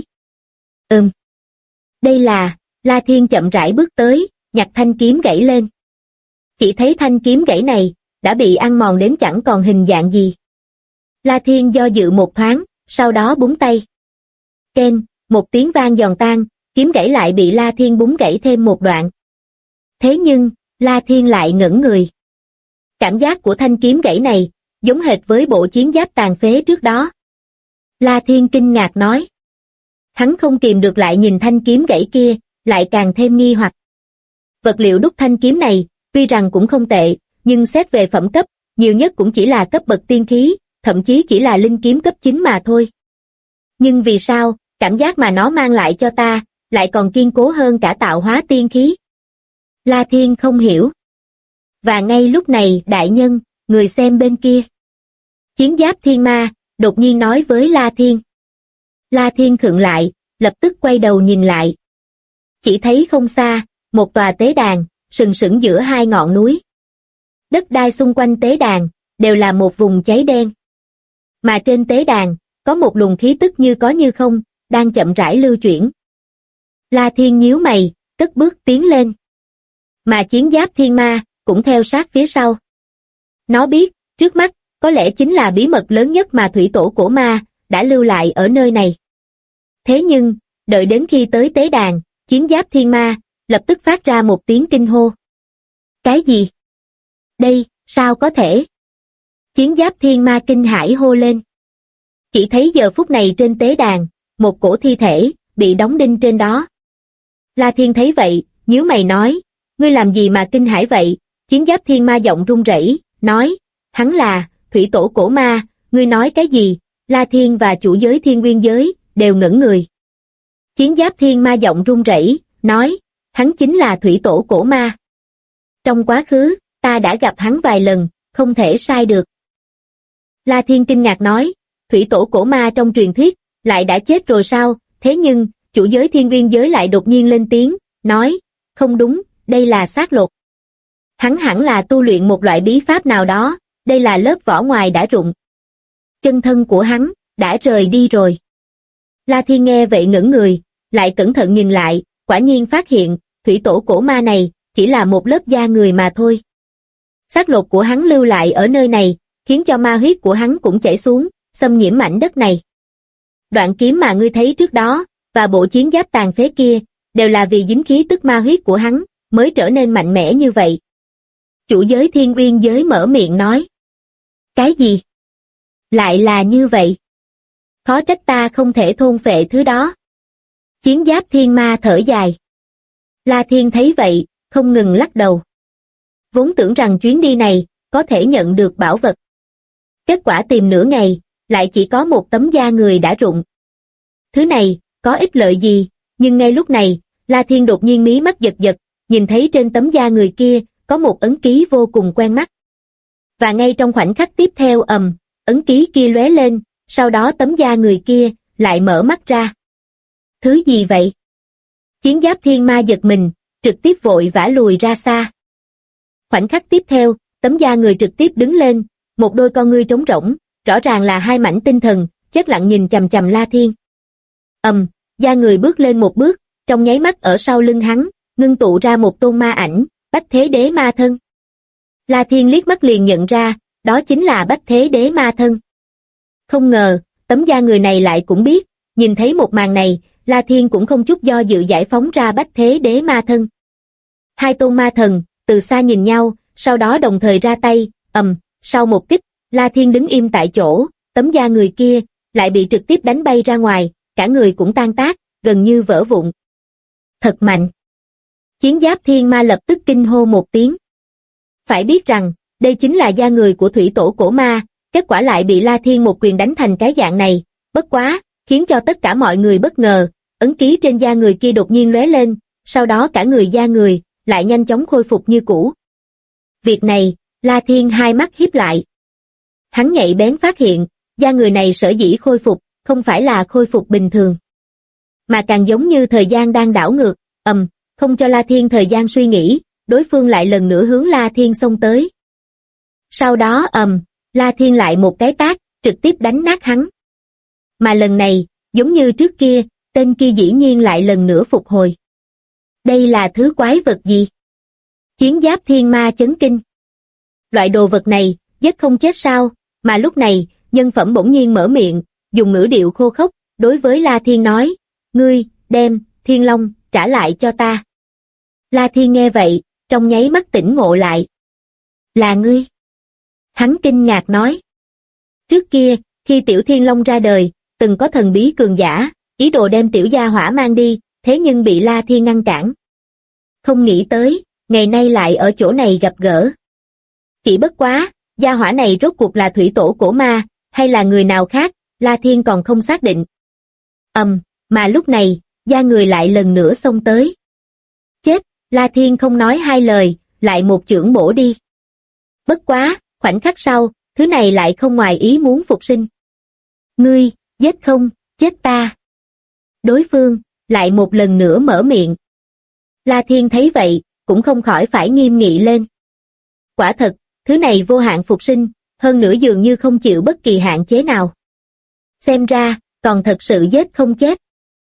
Đây là, La Thiên chậm rãi bước tới, nhặt thanh kiếm gãy lên. Chỉ thấy thanh kiếm gãy này, đã bị ăn mòn đến chẳng còn hình dạng gì. La Thiên do dự một thoáng, sau đó búng tay. Keng, một tiếng vang giòn tan, kiếm gãy lại bị La Thiên búng gãy thêm một đoạn. Thế nhưng, La Thiên lại ngẩn người. Cảm giác của thanh kiếm gãy này, giống hệt với bộ chiến giáp tàn phế trước đó. La Thiên kinh ngạc nói. Hắn không kìm được lại nhìn thanh kiếm gãy kia, lại càng thêm nghi hoặc. Vật liệu đúc thanh kiếm này, tuy rằng cũng không tệ, nhưng xét về phẩm cấp, nhiều nhất cũng chỉ là cấp bậc tiên khí, thậm chí chỉ là linh kiếm cấp 9 mà thôi. Nhưng vì sao, cảm giác mà nó mang lại cho ta, lại còn kiên cố hơn cả tạo hóa tiên khí? La Thiên không hiểu. Và ngay lúc này đại nhân, người xem bên kia. Chiến giáp thiên ma, đột nhiên nói với La Thiên. La Thiên khựng lại, lập tức quay đầu nhìn lại. Chỉ thấy không xa, một tòa tế đàn, sừng sững giữa hai ngọn núi. Đất đai xung quanh tế đàn, đều là một vùng cháy đen. Mà trên tế đàn, có một luồng khí tức như có như không, đang chậm rãi lưu chuyển. La Thiên nhíu mày, cất bước tiến lên. Mà chiến giáp thiên ma, cũng theo sát phía sau. Nó biết, trước mắt, có lẽ chính là bí mật lớn nhất mà thủy tổ cổ ma, đã lưu lại ở nơi này. Thế nhưng, đợi đến khi tới tế đàn, chiến giáp thiên ma, lập tức phát ra một tiếng kinh hô. Cái gì? Đây, sao có thể? Chiến giáp thiên ma kinh hãi hô lên. Chỉ thấy giờ phút này trên tế đàn, một cổ thi thể, bị đóng đinh trên đó. La Thiên thấy vậy, nhíu mày nói, ngươi làm gì mà kinh hãi vậy? Chiến giáp thiên ma giọng run rẩy, nói, hắn là, thủy tổ cổ ma, ngươi nói cái gì? La Thiên và chủ giới Thiên Nguyên giới đều ngẩn người. Chiến Giáp Thiên Ma giọng run rẩy, nói, hắn chính là thủy tổ cổ ma. Trong quá khứ, ta đã gặp hắn vài lần, không thể sai được. La Thiên kinh ngạc nói, thủy tổ cổ ma trong truyền thuyết, lại đã chết rồi sao? Thế nhưng, chủ giới Thiên Nguyên giới lại đột nhiên lên tiếng, nói, không đúng, đây là xác lột. Hắn hẳn là tu luyện một loại bí pháp nào đó, đây là lớp vỏ ngoài đã rụng. Chân thân của hắn, đã rời đi rồi. La Thiên nghe vậy ngẩn người, lại cẩn thận nhìn lại, quả nhiên phát hiện, thủy tổ cổ ma này, chỉ là một lớp da người mà thôi. Xác lột của hắn lưu lại ở nơi này, khiến cho ma huyết của hắn cũng chảy xuống, xâm nhiễm mảnh đất này. Đoạn kiếm mà ngươi thấy trước đó, và bộ chiến giáp tàn phế kia, đều là vì dính khí tức ma huyết của hắn, mới trở nên mạnh mẽ như vậy. Chủ giới Thiên Nguyên giới mở miệng nói. Cái gì? Lại là như vậy. Khó trách ta không thể thôn phệ thứ đó. Chiến Giáp Thiên Ma thở dài. La Thiên thấy vậy, không ngừng lắc đầu. Vốn tưởng rằng chuyến đi này, có thể nhận được bảo vật. Kết quả tìm nửa ngày, lại chỉ có một tấm da người đã rụng. Thứ này, có ích lợi gì? Nhưng ngay lúc này, La Thiên đột nhiên mí mắt giật giật, nhìn thấy trên tấm da người kia, có một ấn ký vô cùng quen mắt. Và ngay trong khoảnh khắc tiếp theo ấn ký kia lóe lên, sau đó tấm da người kia, lại mở mắt ra. Thứ gì vậy? Chiến Giáp Thiên Ma giật mình, trực tiếp vội vã lùi ra xa. Khoảnh khắc tiếp theo, tấm da người trực tiếp đứng lên, một đôi con ngươi trống rỗng, rõ ràng là hai mảnh tinh thần, chết lặng nhìn chằm chằm La Thiên. Da người bước lên một bước, trong nháy mắt ở sau lưng hắn, ngưng tụ ra một tôn ma ảnh, Bách Thế Đế Ma Thân. La Thiên liếc mắt liền nhận ra, đó chính là Bách Thế Đế Ma Thân. Không ngờ, tấm da người này lại cũng biết, nhìn thấy một màn này, La Thiên cũng không chút do dự giải phóng ra Bách Thế Đế Ma Thân. Hai tôn ma thần, từ xa nhìn nhau, sau đó đồng thời ra tay, sau một kích, La Thiên đứng im tại chỗ, tấm da người kia, lại bị trực tiếp đánh bay ra ngoài, cả người cũng tan tác, gần như vỡ vụn. Thật mạnh. Chiến Giáp Thiên Ma lập tức kinh hô một tiếng. Phải biết rằng, đây chính là da người của thủy tổ cổ ma, kết quả lại bị La Thiên một quyền đánh thành cái dạng này, bất quá, khiến cho tất cả mọi người bất ngờ, ấn ký trên da người kia đột nhiên lóe lên, sau đó cả người da người, lại nhanh chóng khôi phục như cũ. Việc này, La Thiên hai mắt híp lại. Hắn nhạy bén phát hiện, da người này sở dĩ khôi phục, không phải là khôi phục bình thường, mà càng giống như thời gian đang đảo ngược, không cho La Thiên thời gian suy nghĩ, đối phương lại lần nữa hướng La Thiên xông tới. Sau đó La Thiên lại một cái tát, trực tiếp đánh nát hắn. Mà lần này, giống như trước kia, tên kia dĩ nhiên lại lần nữa phục hồi. Đây là thứ quái vật gì? Chiến Giáp Thiên Ma chấn kinh. Loại đồ vật này, giết không chết sao? Mà lúc này, nhân phẩm bỗng nhiên mở miệng, dùng ngữ điệu khô khốc, đối với La Thiên nói, ngươi, đem, Thiên Long, trả lại cho ta. La Thiên nghe vậy, trong nháy mắt tỉnh ngộ lại. Là ngươi? Hắn kinh ngạc nói. Trước kia, khi Tiểu Thiên Long ra đời, từng có thần bí cường giả, ý đồ đem Tiểu Gia Hỏa mang đi, thế nhưng bị La Thiên ngăn cản. Không nghĩ tới, ngày nay lại ở chỗ này gặp gỡ. Chỉ bất quá, Gia Hỏa này rốt cuộc là thủy tổ cổ ma, hay là người nào khác, La Thiên còn không xác định. Mà lúc này, da người lại lần nữa xông tới. Chết, La Thiên không nói hai lời, lại một chưởng bổ đi. Bất quá, khoảnh khắc sau, thứ này lại không ngoài ý muốn phục sinh. Ngươi, giết không, chết ta. Đối phương, lại một lần nữa mở miệng. La Thiên thấy vậy, cũng không khỏi phải nghiêm nghị lên. Quả thật, thứ này vô hạn phục sinh, hơn nữa dường như không chịu bất kỳ hạn chế nào. Xem ra, còn thật sự giết không chết.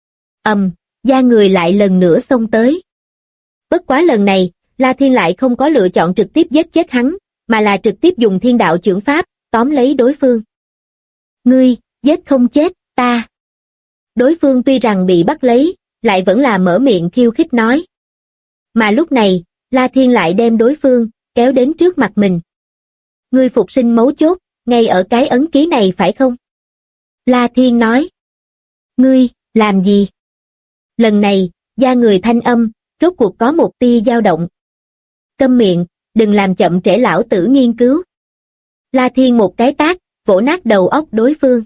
Da người lại lần nữa xông tới. Bất quá lần này, La Thiên lại không có lựa chọn trực tiếp giết chết hắn, mà là trực tiếp dùng thiên đạo chưởng pháp, tóm lấy đối phương. Ngươi, giết không chết, ta. Đối phương tuy rằng bị bắt lấy, lại vẫn là mở miệng khiêu khích nói. Mà lúc này, La Thiên lại đem đối phương, kéo đến trước mặt mình. Ngươi phục sinh mấu chốt, ngay ở cái ấn ký này phải không? La Thiên nói. Ngươi, làm gì? Lần này, da người thanh âm, rốt cuộc có một tia dao động. Câm miệng, đừng làm chậm trễ lão tử nghiên cứu. La Thiên một cái tát, vỗ nát đầu óc đối phương.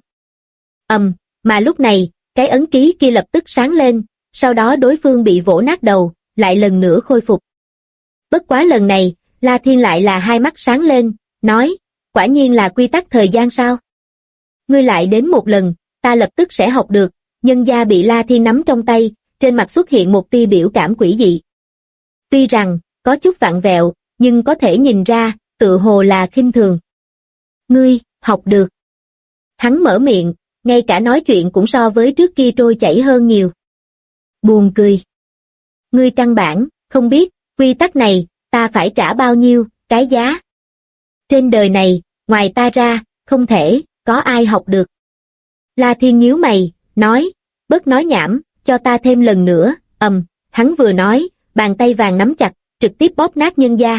Mà lúc này, cái ấn ký kia lập tức sáng lên, sau đó đối phương bị vỗ nát đầu, lại lần nữa khôi phục. Bất quá lần này, La Thiên lại là hai mắt sáng lên, nói, quả nhiên là quy tắc thời gian sao? Ngươi lại đến một lần, ta lập tức sẽ học được. Nhân gia bị La Thiên nắm trong tay, trên mặt xuất hiện một tia biểu cảm quỷ dị. Tuy rằng, có chút vặn vẹo, nhưng có thể nhìn ra, tự hồ là khinh thường. Ngươi, học được. Hắn mở miệng, ngay cả nói chuyện cũng so với trước kia trôi chảy hơn nhiều. Buồn cười. Ngươi căn bản, không biết, quy tắc này, ta phải trả bao nhiêu, cái giá. Trên đời này, ngoài ta ra, không thể, có ai học được. La Thiên nhíu mày, nói, bớt nói nhảm, cho ta thêm lần nữa, hắn vừa nói, bàn tay vàng nắm chặt, trực tiếp bóp nát nhân gia.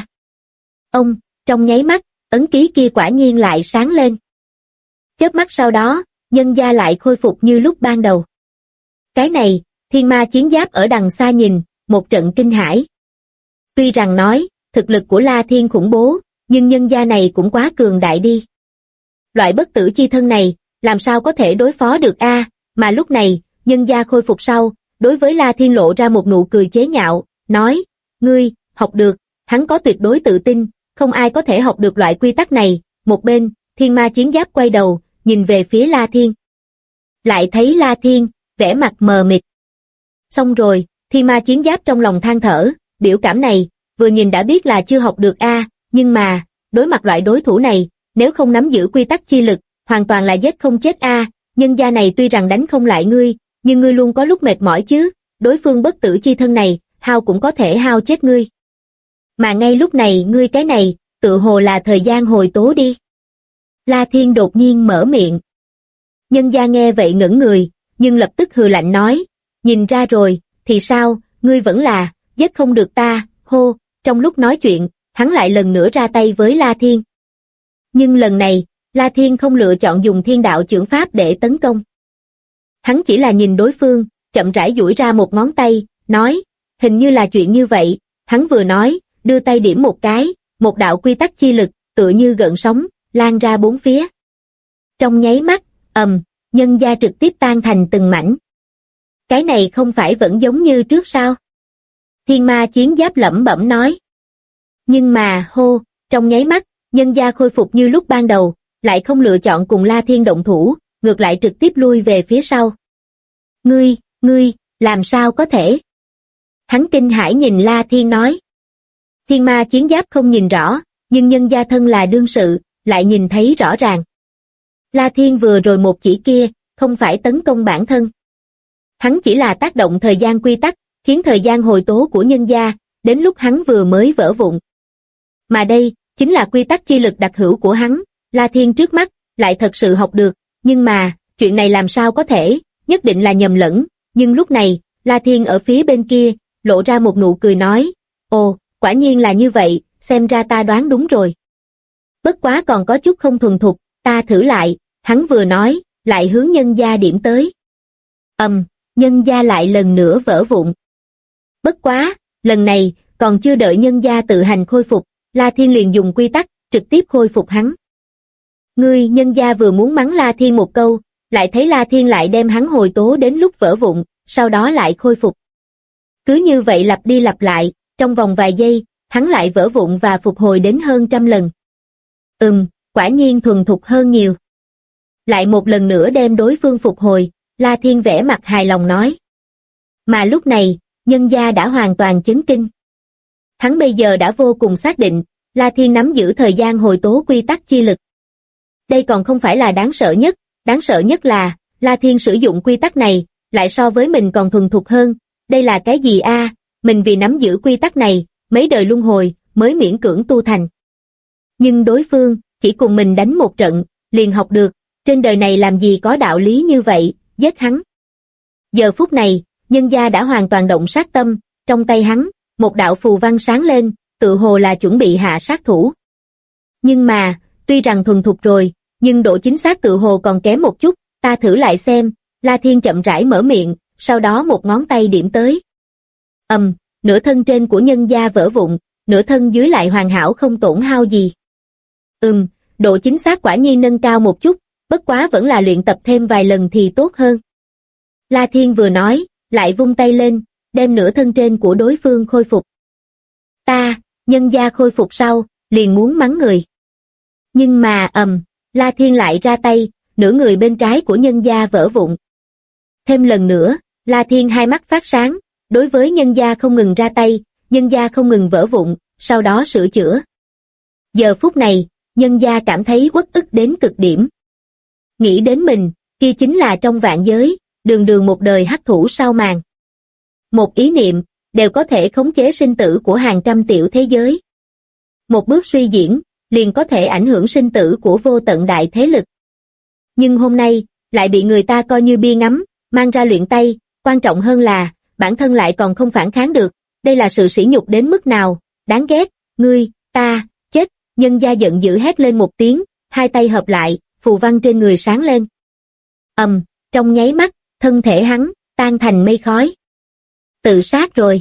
Trong nháy mắt, ấn ký kia quả nhiên lại sáng lên. Chớp mắt sau đó, nhân gia lại khôi phục như lúc ban đầu. Cái này, thiên ma chiến giáp ở đằng xa nhìn, một trận kinh hãi. Tuy rằng nói, thực lực của La Thiên khủng bố, nhưng nhân gia này cũng quá cường đại đi. Loại bất tử chi thân này, làm sao có thể đối phó được a? Mà lúc này, nhân gia khôi phục sau, đối với La Thiên lộ ra một nụ cười chế nhạo, nói, ngươi, học được, hắn có tuyệt đối tự tin, không ai có thể học được loại quy tắc này. Một bên, thiên ma chiến giáp quay đầu, nhìn về phía La Thiên. Lại thấy La Thiên, vẻ mặt mờ mịt. Xong rồi, thiên ma chiến giáp trong lòng than thở, biểu cảm này, vừa nhìn đã biết là chưa học được a, nhưng mà, đối mặt loại đối thủ này, nếu không nắm giữ quy tắc chi lực, hoàn toàn là giết không chết a. Nhân gia này tuy rằng đánh không lại ngươi, nhưng ngươi luôn có lúc mệt mỏi chứ, đối phương bất tử chi thân này, hao cũng có thể hao chết ngươi. Mà ngay lúc này ngươi cái này, tự hồ là thời gian hồi tố đi. La Thiên đột nhiên mở miệng. Nhân gia nghe vậy ngẩn người, nhưng lập tức hừ lạnh nói, nhìn ra rồi, thì sao, ngươi vẫn là, giết không được ta, hô. Trong lúc nói chuyện, hắn lại lần nữa ra tay với La Thiên. Nhưng lần này, La Thiên không lựa chọn dùng thiên đạo chưởng pháp để tấn công. Hắn chỉ là nhìn đối phương, chậm rãi duỗi ra một ngón tay, nói, hình như là chuyện như vậy. Hắn vừa nói, đưa tay điểm một cái, một đạo quy tắc chi lực, tựa như gợn sóng, lan ra bốn phía. Trong nháy mắt, nhân gia trực tiếp tan thành từng mảnh. Cái này không phải vẫn giống như trước sao? Thiên ma chiến giáp lẩm bẩm nói. Nhưng mà, hô, trong nháy mắt, nhân gia khôi phục như lúc ban đầu, lại không lựa chọn cùng La Thiên động thủ, ngược lại trực tiếp lui về phía sau. Ngươi, làm sao có thể? Hắn kinh hãi nhìn La Thiên nói. Thiên ma chiến giáp không nhìn rõ, nhưng nhân gia thân là đương sự, lại nhìn thấy rõ ràng. La Thiên vừa rồi một chỉ kia, không phải tấn công bản thân. Hắn chỉ là tác động thời gian quy tắc, khiến thời gian hồi tố của nhân gia, đến lúc hắn vừa mới vỡ vụn. Mà đây, chính là quy tắc chi lực đặc hữu của hắn, La Thiên trước mắt, lại thật sự học được, nhưng mà, chuyện này làm sao có thể, nhất định là nhầm lẫn, nhưng lúc này, La Thiên ở phía bên kia, lộ ra một nụ cười nói, ồ, quả nhiên là như vậy, xem ra ta đoán đúng rồi. Bất quá còn có chút không thuần thục, ta thử lại, hắn vừa nói, lại hướng nhân gia điểm tới. Nhân gia lại lần nữa vỡ vụn. Bất quá, lần này, còn chưa đợi nhân gia tự hành khôi phục, La Thiên liền dùng quy tắc, trực tiếp khôi phục hắn. Ngươi, nhân gia vừa muốn mắng La Thiên một câu, lại thấy La Thiên lại đem hắn hồi tố đến lúc vỡ vụn, sau đó lại khôi phục. Cứ như vậy lặp đi lặp lại, trong vòng vài giây, hắn lại vỡ vụn và phục hồi đến hơn 100 lần. Quả nhiên thuần thục hơn nhiều. Lại một lần nữa đem đối phương phục hồi, La Thiên vẻ mặt hài lòng nói. Mà lúc này, nhân gia đã hoàn toàn chấn kinh. Hắn bây giờ đã vô cùng xác định, La Thiên nắm giữ thời gian hồi tố quy tắc chi lực. Đây còn không phải là đáng sợ nhất là, La Thiên sử dụng quy tắc này, lại so với mình còn thuần thục hơn. Đây là cái gì a? Mình vì nắm giữ quy tắc này, mấy đời luân hồi, mới miễn cưỡng tu thành. Nhưng đối phương, chỉ cùng mình đánh một trận, liền học được, trên đời này làm gì có đạo lý như vậy, giết hắn. Giờ phút này, nhân gia đã hoàn toàn động sát tâm, trong tay hắn, một đạo phù văn sáng lên, tự hồ là chuẩn bị hạ sát thủ. Nhưng mà, tuy rằng thuần thục rồi, nhưng độ chính xác tự hồ còn kém một chút, ta thử lại xem. La Thiên chậm rãi mở miệng, sau đó một ngón tay điểm tới. Nửa thân trên của nhân gia vỡ vụn, nửa thân dưới lại hoàn hảo không tổn hao gì. độ chính xác quả nhiên nâng cao một chút, bất quá vẫn là luyện tập thêm vài lần thì tốt hơn. La Thiên vừa nói, lại vung tay lên, đem nửa thân trên của đối phương khôi phục. Nhân gia khôi phục sau, liền muốn mắng người. Nhưng mà La Thiên lại ra tay, nửa người bên trái của nhân gia vỡ vụn. Thêm lần nữa, La Thiên hai mắt phát sáng, đối với nhân gia không ngừng ra tay, nhân gia không ngừng vỡ vụn, sau đó sửa chữa. Giờ phút này, nhân gia cảm thấy uất ức đến cực điểm. Nghĩ đến mình, kia chính là trong vạn giới, đường một đời hắc thủ sao màn. Một ý niệm, đều có thể khống chế sinh tử của hàng trăm tiểu thế giới. Một bước suy diễn, liền có thể ảnh hưởng sinh tử của vô tận đại thế lực. Nhưng hôm nay, lại bị người ta coi như bia ngắm, mang ra luyện tay, quan trọng hơn là, bản thân lại còn không phản kháng được, đây là sự sỉ nhục đến mức nào, đáng ghét, ngươi, ta, chết, nhân gia giận dữ hét lên một tiếng, hai tay hợp lại, phù văn trên người sáng lên. Trong nháy mắt, thân thể hắn, tan thành mây khói. Tự sát rồi.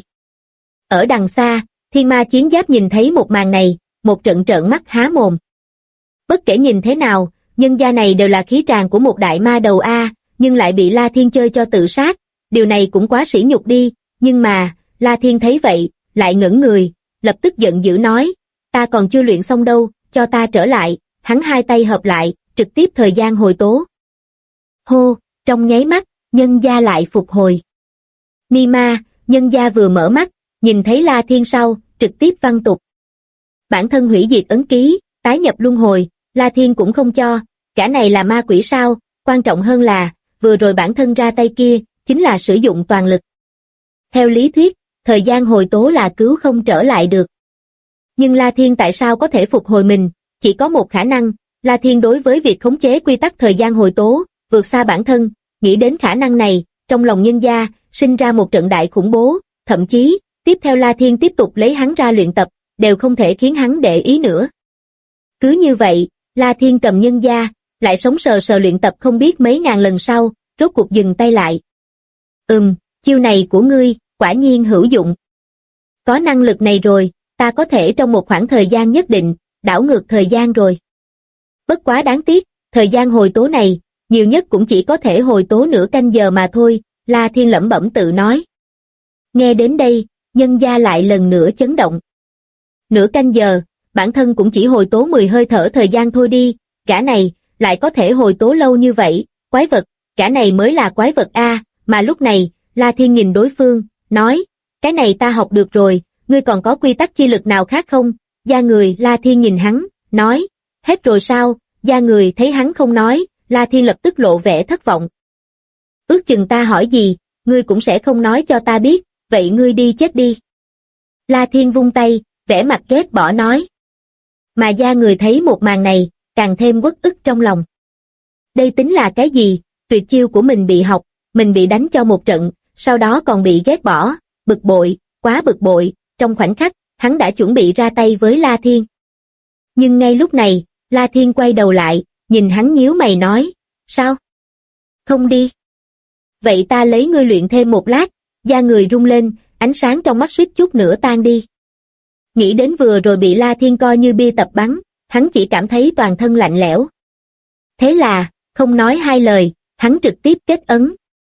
Ở đằng xa, thiên ma chiến giáp nhìn thấy một màn này, một trận trợn mắt há mồm. Bất kể nhìn thế nào, nhân gia này đều là khí tràng của một đại ma đầu A, nhưng lại bị La Thiên chơi cho tự sát, điều này cũng quá sỉ nhục đi, nhưng mà, La Thiên thấy vậy, lại ngẩng người, lập tức giận dữ nói, ta còn chưa luyện xong đâu, cho ta trở lại, hắn hai tay hợp lại, trực tiếp thời gian hồi tố. Hô, trong nháy mắt, nhân gia lại phục hồi. Ni ma, nhân gia vừa mở mắt, nhìn thấy La Thiên sau, trực tiếp văn tục. Bản thân hủy diệt ấn ký, tái nhập luân hồi, La Thiên cũng không cho, cả này là ma quỷ sao, quan trọng hơn là, vừa rồi bản thân ra tay kia, chính là sử dụng toàn lực. Theo lý thuyết, thời gian hồi tố là cứu không trở lại được. Nhưng La Thiên tại sao có thể phục hồi mình, chỉ có một khả năng, La Thiên đối với việc khống chế quy tắc thời gian hồi tố, vượt xa bản thân, nghĩ đến khả năng này, trong lòng nhân gia, sinh ra một trận đại khủng bố, thậm chí, tiếp theo La Thiên tiếp tục lấy hắn ra luyện tập, đều không thể khiến hắn để ý nữa. Cứ như vậy, La Thiên cầm nhân gia, lại sống sờ sờ luyện tập không biết mấy ngàn lần sau, rốt cuộc dừng tay lại. Chiêu này của ngươi, quả nhiên hữu dụng. Có năng lực này rồi, ta có thể trong một khoảng thời gian nhất định, đảo ngược thời gian rồi. Bất quá đáng tiếc, thời gian hồi tố này, nhiều nhất cũng chỉ có thể hồi tố nửa canh giờ mà thôi, La Thiên lẩm bẩm tự nói. Nghe đến đây, nhân gia lại lần nữa chấn động. Nửa canh giờ, bản thân cũng chỉ hồi tố 10 hơi thở thời gian thôi đi, gã này, lại có thể hồi tố lâu như vậy, quái vật, gã này mới là quái vật a. Mà lúc này, La Thiên nhìn đối phương, nói, cái này ta học được rồi, ngươi còn có quy tắc chi lực nào khác không? Da người La Thiên nhìn hắn, nói, hết rồi sao? Da người thấy hắn không nói, La Thiên lập tức lộ vẻ thất vọng. Ước chừng ta hỏi gì, ngươi cũng sẽ không nói cho ta biết, vậy ngươi đi chết đi. La Thiên vung tay, vẻ mặt ghét bỏ nói. Mà da người thấy một màn này, càng thêm uất ức trong lòng. Đây tính là cái gì? Tuyệt chiêu của mình bị học, mình bị đánh cho một trận, sau đó còn bị ghét bỏ, bực bội, quá bực bội, trong khoảnh khắc, hắn đã chuẩn bị ra tay với La Thiên. Nhưng ngay lúc này, La Thiên quay đầu lại, nhìn hắn nhíu mày nói, sao? Không đi. Vậy ta lấy ngươi luyện thêm một lát, da người rung lên, ánh sáng trong mắt suýt chút nữa tan đi. Nghĩ đến vừa rồi bị La Thiên coi như bia tập bắn, hắn chỉ cảm thấy toàn thân lạnh lẽo. Thế là, không nói hai lời, hắn trực tiếp kết ấn.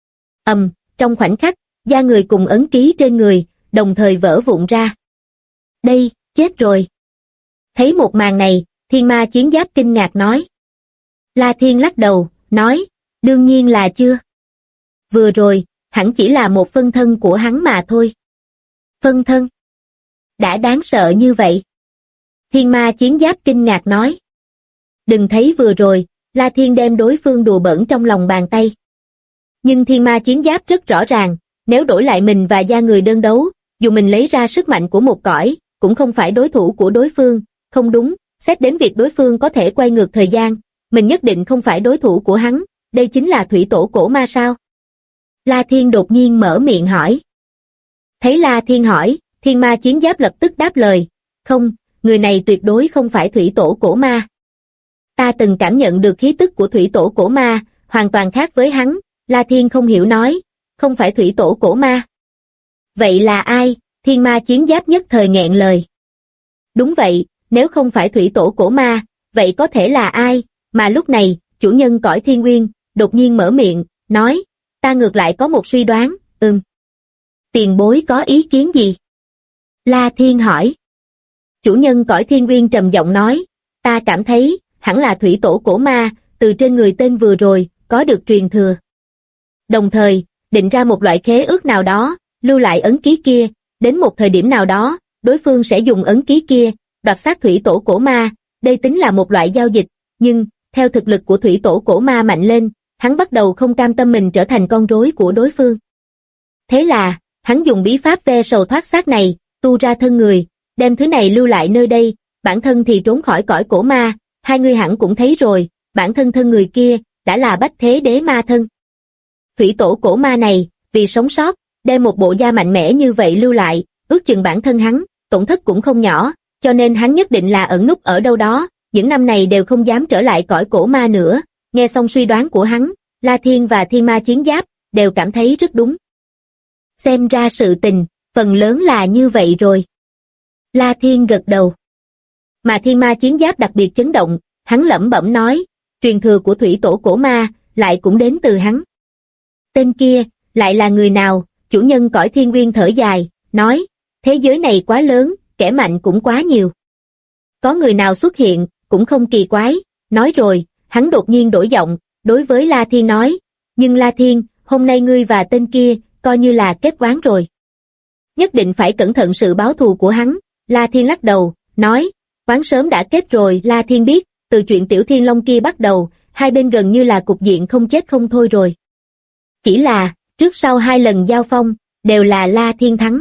Trong khoảnh khắc, da người cùng ấn ký trên người, đồng thời vỡ vụn ra. Đây, chết rồi. Thấy một màn này, thiên ma chiến giáp kinh ngạc nói. La Thiên lắc đầu, nói, đương nhiên là chưa. Vừa rồi, hẳn chỉ là một phân thân của hắn mà thôi. Phân thân? Đã đáng sợ như vậy. Thiên ma chiến giáp kinh ngạc nói. Đừng thấy vừa rồi, La Thiên đem đối phương đùa bỡn trong lòng bàn tay. Nhưng thiên ma chiến giáp rất rõ ràng, nếu đổi lại mình và da người đơn đấu, dù mình lấy ra sức mạnh của một cõi, cũng không phải đối thủ của đối phương, không đúng, xét đến việc đối phương có thể quay ngược thời gian, mình nhất định không phải đối thủ của hắn, đây chính là thủy tổ cổ ma sao? La Thiên đột nhiên mở miệng hỏi. Thấy La Thiên hỏi, thiên ma chiến giáp lập tức đáp lời, không, người này tuyệt đối không phải thủy tổ cổ ma. Ta từng cảm nhận được khí tức của thủy tổ cổ ma, hoàn toàn khác với hắn. La Thiên không hiểu nói, không phải thủy tổ cổ ma. Vậy là ai? Thiên ma chiến giáp nhất thời nghẹn lời. Đúng vậy, nếu không phải thủy tổ cổ ma, vậy có thể là ai? Mà lúc này, chủ nhân cõi thiên nguyên, đột nhiên mở miệng, nói, ta ngược lại có một suy đoán, Tiền bối có ý kiến gì? La Thiên hỏi. Chủ nhân cõi thiên nguyên trầm giọng nói, ta cảm thấy, hẳn là thủy tổ cổ ma, từ trên người tên vừa rồi, có được truyền thừa. Đồng thời, định ra một loại khế ước nào đó, lưu lại ấn ký kia, đến một thời điểm nào đó, đối phương sẽ dùng ấn ký kia, đoạt xác thủy tổ cổ ma, đây tính là một loại giao dịch, nhưng, theo thực lực của thủy tổ cổ ma mạnh lên, hắn bắt đầu không cam tâm mình trở thành con rối của đối phương. Thế là, hắn dùng bí pháp ve sầu thoát xác này, tu ra thân người, đem thứ này lưu lại nơi đây, bản thân thì trốn khỏi cõi cổ ma, hai người hẳn cũng thấy rồi, bản thân thân người kia, đã là bách thế đế ma thân. Thủy tổ cổ ma này, vì sống sót, đem một bộ da mạnh mẽ như vậy lưu lại, ước chừng bản thân hắn, tổn thất cũng không nhỏ, cho nên hắn nhất định là ẩn núp ở đâu đó, những năm này đều không dám trở lại cõi cổ ma nữa. Nghe xong suy đoán của hắn, La Thiên và Thiên Ma Chiến Giáp, đều cảm thấy rất đúng. Xem ra sự tình, phần lớn là như vậy rồi. La Thiên gật đầu. Mà Thiên Ma Chiến Giáp đặc biệt chấn động, hắn lẩm bẩm nói, truyền thừa của thủy tổ cổ ma, lại cũng đến từ hắn. Tên kia, lại là người nào? Chủ nhân cõi thiên nguyên thở dài, nói, thế giới này quá lớn, kẻ mạnh cũng quá nhiều. Có người nào xuất hiện, cũng không kỳ quái, nói rồi, hắn đột nhiên đổi giọng, đối với La Thiên nói, nhưng La Thiên, hôm nay ngươi và tên kia, coi như là kết oán rồi. Nhất định phải cẩn thận sự báo thù của hắn. La Thiên lắc đầu, nói, oán sớm đã kết rồi. La Thiên biết, từ chuyện Tiểu Thiên Long kia bắt đầu, hai bên gần như là cục diện không chết không thôi rồi. Chỉ là, trước sau hai lần giao phong, đều là La Thiên thắng.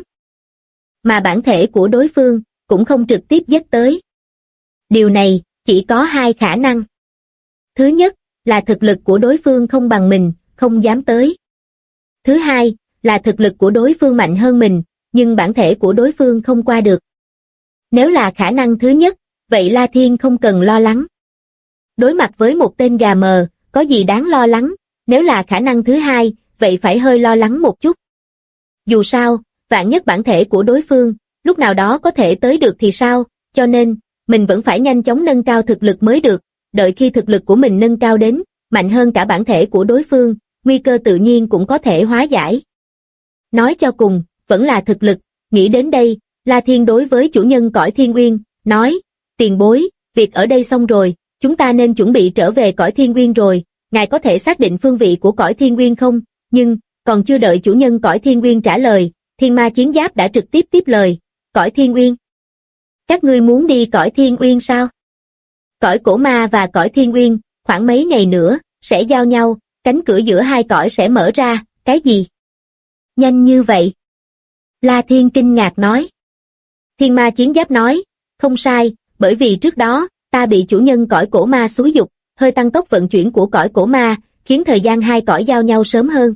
Mà bản thể của đối phương, cũng không trực tiếp dắt tới. Điều này, chỉ có hai khả năng. Thứ nhất, là thực lực của đối phương không bằng mình, không dám tới. Thứ hai, là thực lực của đối phương mạnh hơn mình, nhưng bản thể của đối phương không qua được. Nếu là khả năng thứ nhất, vậy La Thiên không cần lo lắng. Đối mặt với một tên gà mờ, có gì đáng lo lắng, nếu là khả năng thứ hai, vậy phải hơi lo lắng một chút. Dù sao, vạn nhất bản thể của đối phương, lúc nào đó có thể tới được thì sao, cho nên, mình vẫn phải nhanh chóng nâng cao thực lực mới được, đợi khi thực lực của mình nâng cao đến, mạnh hơn cả bản thể của đối phương, nguy cơ tự nhiên cũng có thể hóa giải. Nói cho cùng, vẫn là thực lực, nghĩ đến đây, La Thiên đối với chủ nhân cõi thiên nguyên, nói, tiền bối, việc ở đây xong rồi, chúng ta nên chuẩn bị trở về cõi thiên nguyên rồi, ngài có thể xác định phương vị của cõi thiên nguyên không? Nhưng, còn chưa đợi chủ nhân cõi thiên nguyên trả lời, Thiên Ma Chiến Giáp đã trực tiếp tiếp lời, cõi thiên nguyên. Các ngươi muốn đi cõi thiên nguyên sao? Cõi cổ ma và cõi thiên nguyên, khoảng mấy ngày nữa, sẽ giao nhau, cánh cửa giữa hai cõi sẽ mở ra, cái gì? Nhanh như vậy? La Thiên kinh ngạc nói. Thiên Ma Chiến Giáp nói, không sai, bởi vì trước đó, ta bị chủ nhân cõi cổ ma xúi giục, hơi tăng tốc vận chuyển của cõi cổ ma, khiến thời gian hai cõi giao nhau sớm hơn.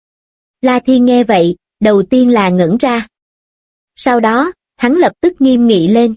La Thiên nghe vậy, đầu tiên là ngẩn ra. Sau đó, hắn lập tức nghiêm nghị lên.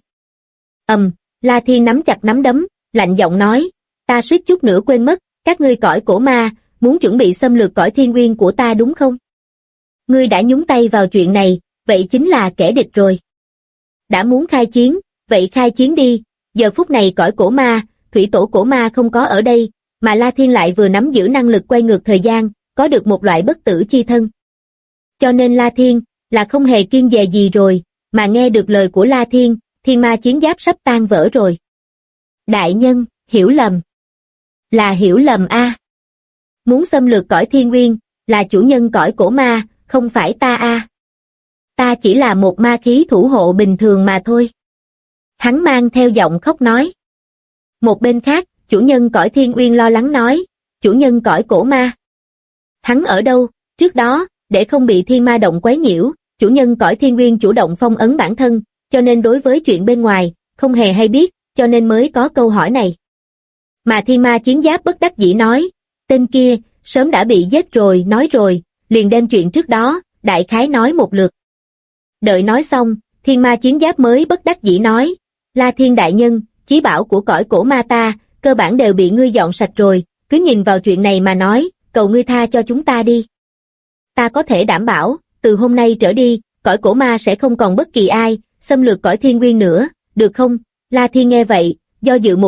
La Thiên nắm chặt nắm đấm, lạnh giọng nói, ta suýt chút nữa quên mất, các ngươi cõi cổ ma, muốn chuẩn bị xâm lược cõi thiên nguyên của ta đúng không? Ngươi đã nhúng tay vào chuyện này, vậy chính là kẻ địch rồi. Đã muốn khai chiến, vậy khai chiến đi, giờ phút này cõi cổ ma, thủy tổ cổ ma không có ở đây, mà La Thiên lại vừa nắm giữ năng lực quay ngược thời gian, có được một loại bất tử chi thân. Cho nên La Thiên, là không hề kiêng dè gì rồi, mà nghe được lời của La Thiên, Thiên Ma Chiến Giáp sắp tan vỡ rồi. Đại nhân, hiểu lầm. Là hiểu lầm a. Muốn xâm lược cõi thiên nguyên, là chủ nhân cõi cổ ma, không phải ta a. Ta chỉ là một ma khí thủ hộ bình thường mà thôi. Hắn mang theo giọng khóc nói. Một bên khác, chủ nhân cõi thiên nguyên lo lắng nói, chủ nhân cõi cổ ma. Hắn ở đâu? Trước đó, để không bị thiên ma động quấy nhiễu, chủ nhân cõi thiên nguyên chủ động phong ấn bản thân, cho nên đối với chuyện bên ngoài, không hề hay biết, cho nên mới có câu hỏi này. Mà Thiên Ma Chiến Giáp bất đắc dĩ nói, tên kia, sớm đã bị giết rồi, nói rồi, liền đem chuyện trước đó, đại khái nói một lượt. Đợi nói xong, Thiên Ma Chiến Giáp mới bất đắc dĩ nói, La Thiên đại nhân, chí bảo của cõi cổ ma ta, cơ bản đều bị ngươi dọn sạch rồi, cứ nhìn vào chuyện này mà nói, cầu ngươi tha cho chúng ta đi. Ta có thể đảm bảo, từ hôm nay trở đi, cõi cổ ma sẽ không còn bất kỳ ai, xâm lược cõi thiên nguyên nữa, được không? La Thiên nghe vậy, do dự một chút,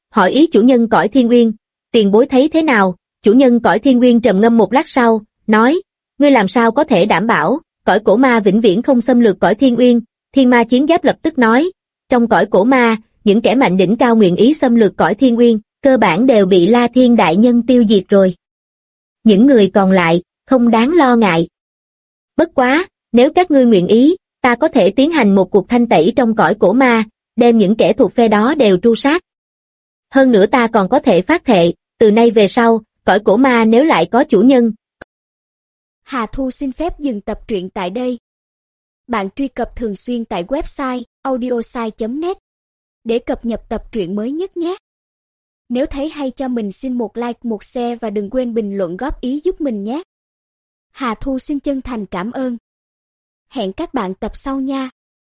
hỏi ý chủ nhân cõi Thiên Uyên, tiền bối thấy thế nào? Chủ nhân cõi Thiên Uyên trầm ngâm một lát sau, nói, ngươi làm sao có thể đảm bảo, cõi cổ ma vĩnh viễn không xâm lược cõi Thiên Uyên? Thiên Ma Chiến Giáp lập tức nói, trong cõi cổ ma, những kẻ mạnh đỉnh cao nguyện ý xâm lược cõi Thiên Uyên, cơ bản đều bị La Thiên Đại Nhân tiêu diệt rồi. Những người còn lại, không đáng lo ngại. Bất quá, nếu các ngươi nguyện ý, ta có thể tiến hành một cuộc thanh tẩy trong cõi cổ ma, đem những kẻ thuộc phe đó đều tru sát. Hơn nữa ta còn có thể phát thệ, từ nay về sau, cõi cổ ma nếu lại có chủ nhân. Hà Thu xin phép dừng tập truyện tại đây. Bạn truy cập thường xuyên tại website audiosai.net để cập nhật tập truyện mới nhất nhé. Nếu thấy hay cho mình xin một like, một share và đừng quên bình luận góp ý giúp mình nhé. Hà Thu xin chân thành cảm ơn. Hẹn các bạn tập sau nha.